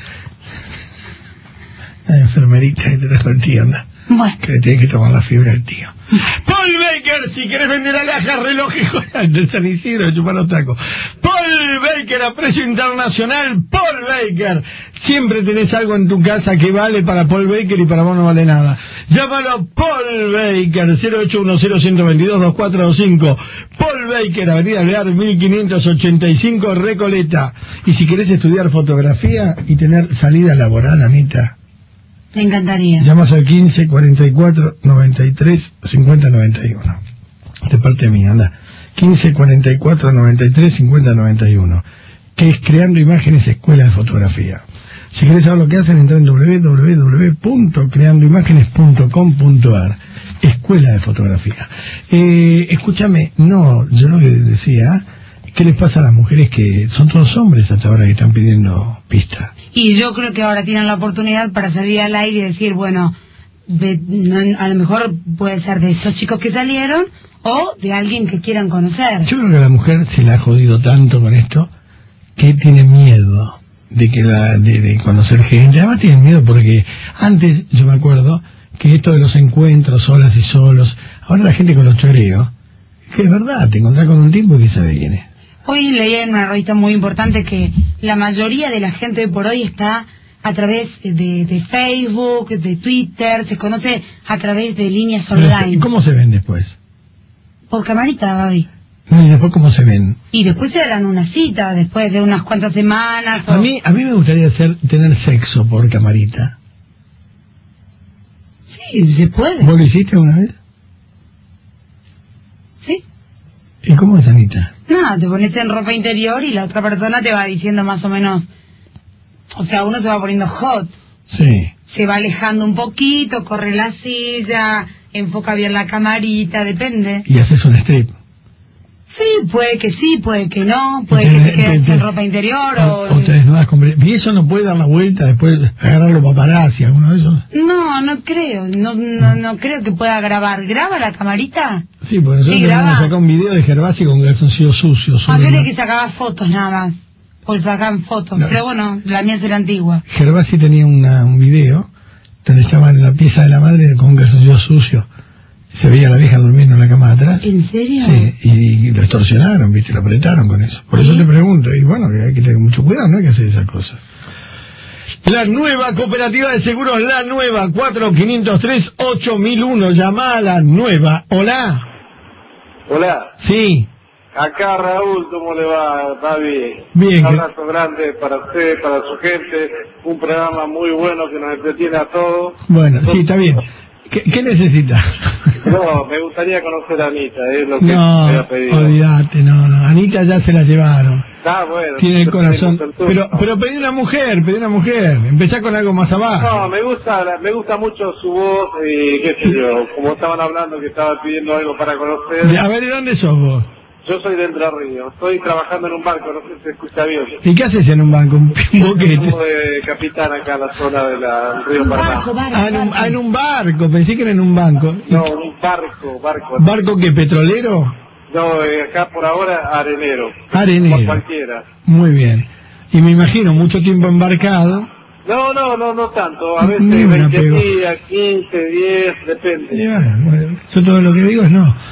La enfermerita que te trajo el tío, anda. Bueno. Que le tiene que tomar la fibra al tío. Paul Baker, si querés vender alhajas, relojes, joyas de San Isidro, de chupar los tacos. Paul Baker, a precio internacional. Paul Baker. Siempre tenés algo en tu casa que vale para Paul Baker y para vos no vale nada. Llámalo a Paul Baker, cero ocho uno cero, uno dos dos, dos cuatro dos cinco. Paul Baker, Avenida Alvear, mil quinientos ochenta y cinco, Recoleta. Y si querés estudiar fotografía y tener salida laboral, Anita, me encantaría. llamas al quince, cuarenta y cuatro, noventa y tres, cincuenta, noventa y uno. De parte mía, anda. quince, cuarenta y cuatro, noventa y tres, cincuenta, noventa y uno. Que es Creando Imágenes Escuela de Fotografía. Si querés saber lo que hacen, entra en doble u doble u doble u punto creando imágenes punto com punto a r. Escuela de Fotografía. Eh, escúchame, no, yo lo que decía, ¿qué les pasa a las mujeres que son todos hombres hasta ahora que están pidiendo pistas? Y yo creo que ahora tienen la oportunidad para salir al aire y decir, bueno, de, no, a lo mejor puede ser de estos chicos que salieron o de alguien que quieran conocer. Yo creo que a la mujer se la ha jodido tanto con esto que tiene miedo de que la de, de conocer gente. Además tiene miedo porque antes, yo me acuerdo, que esto de los encuentros solas y solos, ahora la gente con los choreos, que es verdad, te encontrás con un tipo que sabe quién es. Hoy leí en una revista muy importante que la mayoría de la gente hoy por hoy está a través de, de Facebook, de Twitter, se conoce a través de líneas online. ¿Y cómo se ven después? Por camarita, Gaby. No, ¿y después cómo se ven? Y después se darán una cita, después de unas cuantas semanas. O... A mí a mí me gustaría hacer, tener sexo por camarita. Sí, se puede. ¿Vos lo hiciste una vez? Sí. ¿Y cómo es, Anita? Nada, te pones en ropa interior y la otra persona te va diciendo más o menos... O sea, uno se va poniendo hot. Sí. Se va alejando un poquito, corre la silla, enfoca bien la camarita, depende. ¿Y haces un strip? Sí, puede que sí, puede que no, puede que te quedes en ropa interior o... O te desnudas con... ¿Y eso no puede dar la vuelta después, agarrarlo paparazzi, alguno de esos? No, no creo, no, no, no creo que pueda grabar. ¿Graba la camarita? Sí, porque nosotros Sí, tenemos graba. acá un video de Gervasi con calzoncillos sucios. Ah, yo sobre creí una- que sacaba fotos nada más, pues sacaban fotos, No. pero bueno, la mía será antigua. Gervasi tenía una, un video donde estaba en la pieza de la madre con un calzoncillo sucio. Se veía a la vieja durmiendo en la cama de atrás. ¿En serio? Sí, y lo extorsionaron, ¿viste? Lo apretaron con eso. Por eso te pregunto, y bueno, que hay que tener mucho cuidado, no hay que hacer esas cosas. La nueva cooperativa de seguros, la nueva, cuatro cinco cero tres, ocho mil uno, llama a la nueva. Hola. Hola, Sí, acá Raúl, ¿cómo le va, David? Bien, Un que- abrazo grande para usted, para su gente, un programa muy bueno que nos entretiene a todos. bueno, sí, está bien. ¿Qué, qué necesita? No, me gustaría conocer a Anita, es lo que No, me había pedido. olvídate, no, no. Anita ya se la llevaron. Ah, bueno. Tiene el entonces corazón. tenemos el turno. Pero, pero pedí una mujer, pedí una mujer. Empezá con algo más abajo. No, me gusta, la- me gusta mucho su voz y qué sé yo, como estaban hablando que estaba pidiendo algo para conocer. A ver, ¿de dónde sos vos? Yo soy de Entre Ríos, estoy trabajando en un barco, no sé si se escucha bien. ¿Y qué haces en un banco? Un, un boquete. Como de capitán acá en la zona del río Paraná. Ah, en un, ah, en un barco, pensé que era en un banco. No, un barco, barco. ¿Barco qué, petrolero? No, eh, acá por ahora arenero. Arenero. Por cualquiera. Muy bien. Y me imagino mucho tiempo embarcado. No, no, no, no tanto. A veces Ni una veinte pegó. días, quince, diez, depende. Y bueno, bueno, yo todo lo que digo es no.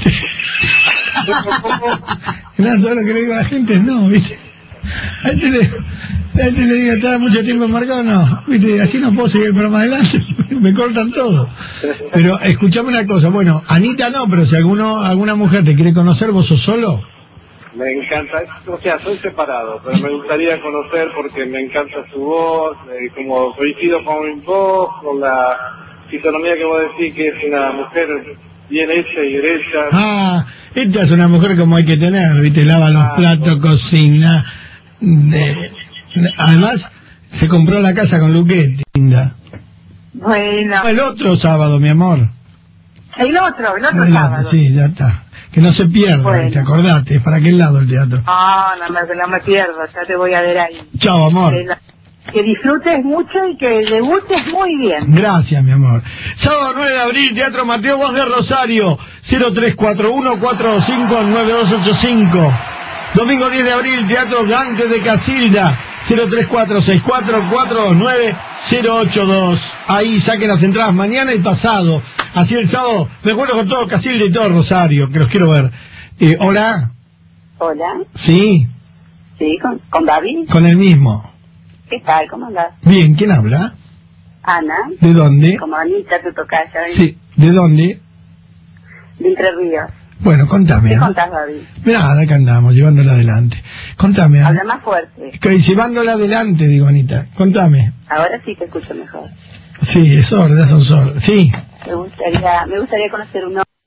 Claro, todo lo que le digo a la gente es no, ¿viste? A este le, a este le digo, ¿estaba mucho tiempo embarcado? No, ¿viste? Así no puedo seguir el programa adelante, me cortan todo. Pero escuchame una cosa, bueno, Anita no, pero si alguno alguna mujer te quiere conocer, ¿vos sos solo? Me encanta, o sea, soy separado, pero me gustaría conocer porque me encanta su voz, eh, como coincido con mi voz, con la fisonomía que vos decís que es una mujer bien hecha y derecha. Ah, esta es una mujer como hay que tener, ¿viste? Lava los platos, cocina. de- además, se compró la casa con Luquetti, linda. Bueno, El otro sábado, mi amor. el otro, el otro El- sábado. Sí, ya está. Que no se pierda, Bueno. ¿te acordate? Es para aquel lado el teatro. No, no me, no me pierdo, ya te voy a ver ahí. Chao, amor. Que, la- que disfrutes mucho y que debutes muy bien. Gracias, mi amor. Sábado nueve de abril, Teatro Mateo Voz de Rosario, cero tres cuatro uno, cuatro dos cinco, nueve dos ocho cinco. Domingo diez de abril, Teatro Gante de Casilda, cero tres cuatro seis cuatro cuatro dos nueve cero ocho dos. Ahí saquen las entradas mañana y pasado. Así el sábado, me acuerdo con todo Casilda y todo Rosario, que los quiero ver. Eh, Hola. Hola. Sí. Sí, con, con David. Con el mismo. ¿Qué tal? ¿Cómo andás? Bien, ¿quién habla? Ana. ¿De dónde? Como Anita, tu tocaya. ¿eh? Sí, ¿de dónde? De Entre Ríos. Bueno, contame. ¿Qué ¿no? contás, David? Nada, acá andamos, llevándola adelante. Contame. Habla más fuerte. Que llevándola adelante, digo, Anita. Contame. Ahora sí te escucho mejor. Sí, es sorda, son sordas. Sí. Me gustaría, me gustaría conocer un hombre.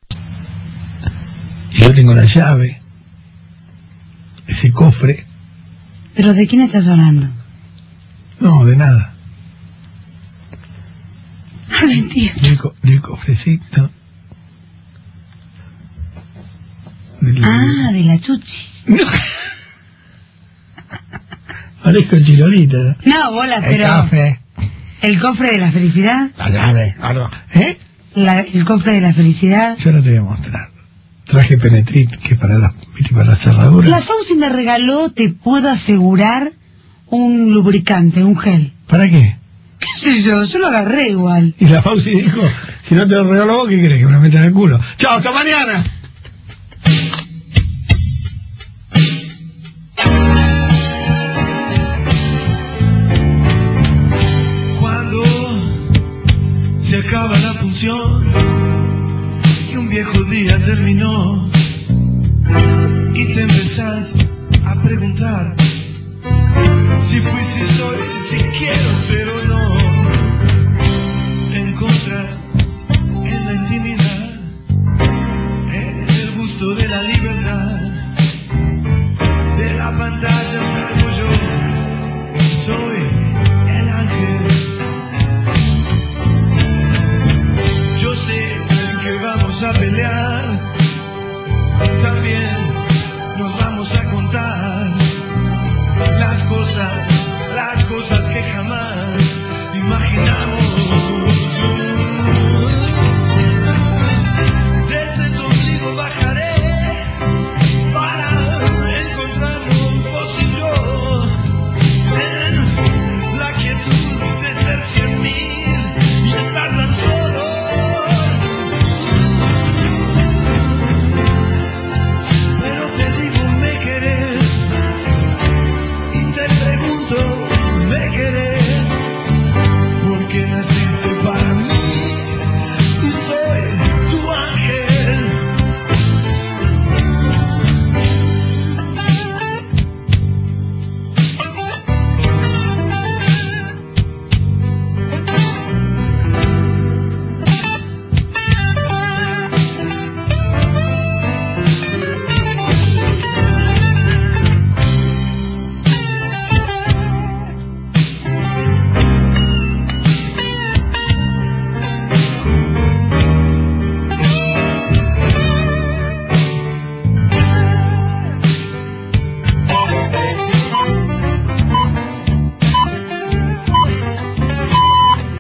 Y yo tengo la llave. Ese cofre. ¿Pero de quién estás hablando? No, de nada. No entiendo. Del, co del cofrecito. Del... Ah, de la chuchi. No. Parezco el chirolito. No, bola, el pero... cofre. ¿El cofre de la felicidad? La llave. Algo. ¿Eh? La, ¿El cofre de la felicidad? Yo no te voy a mostrar. Traje Penetrit, que para la, para la cerradura. La Fauci me regaló, te puedo asegurar, un lubricante, un gel. ¿Para qué? ¿Qué sé yo? Yo lo agarré igual. Y la Fauci dijo, si no te lo regalo vos, ¿qué querés? Que me lo metan en el culo. ¡Chao, hasta mañana! Cuando se acaba la función y un viejo día terminó y te empezó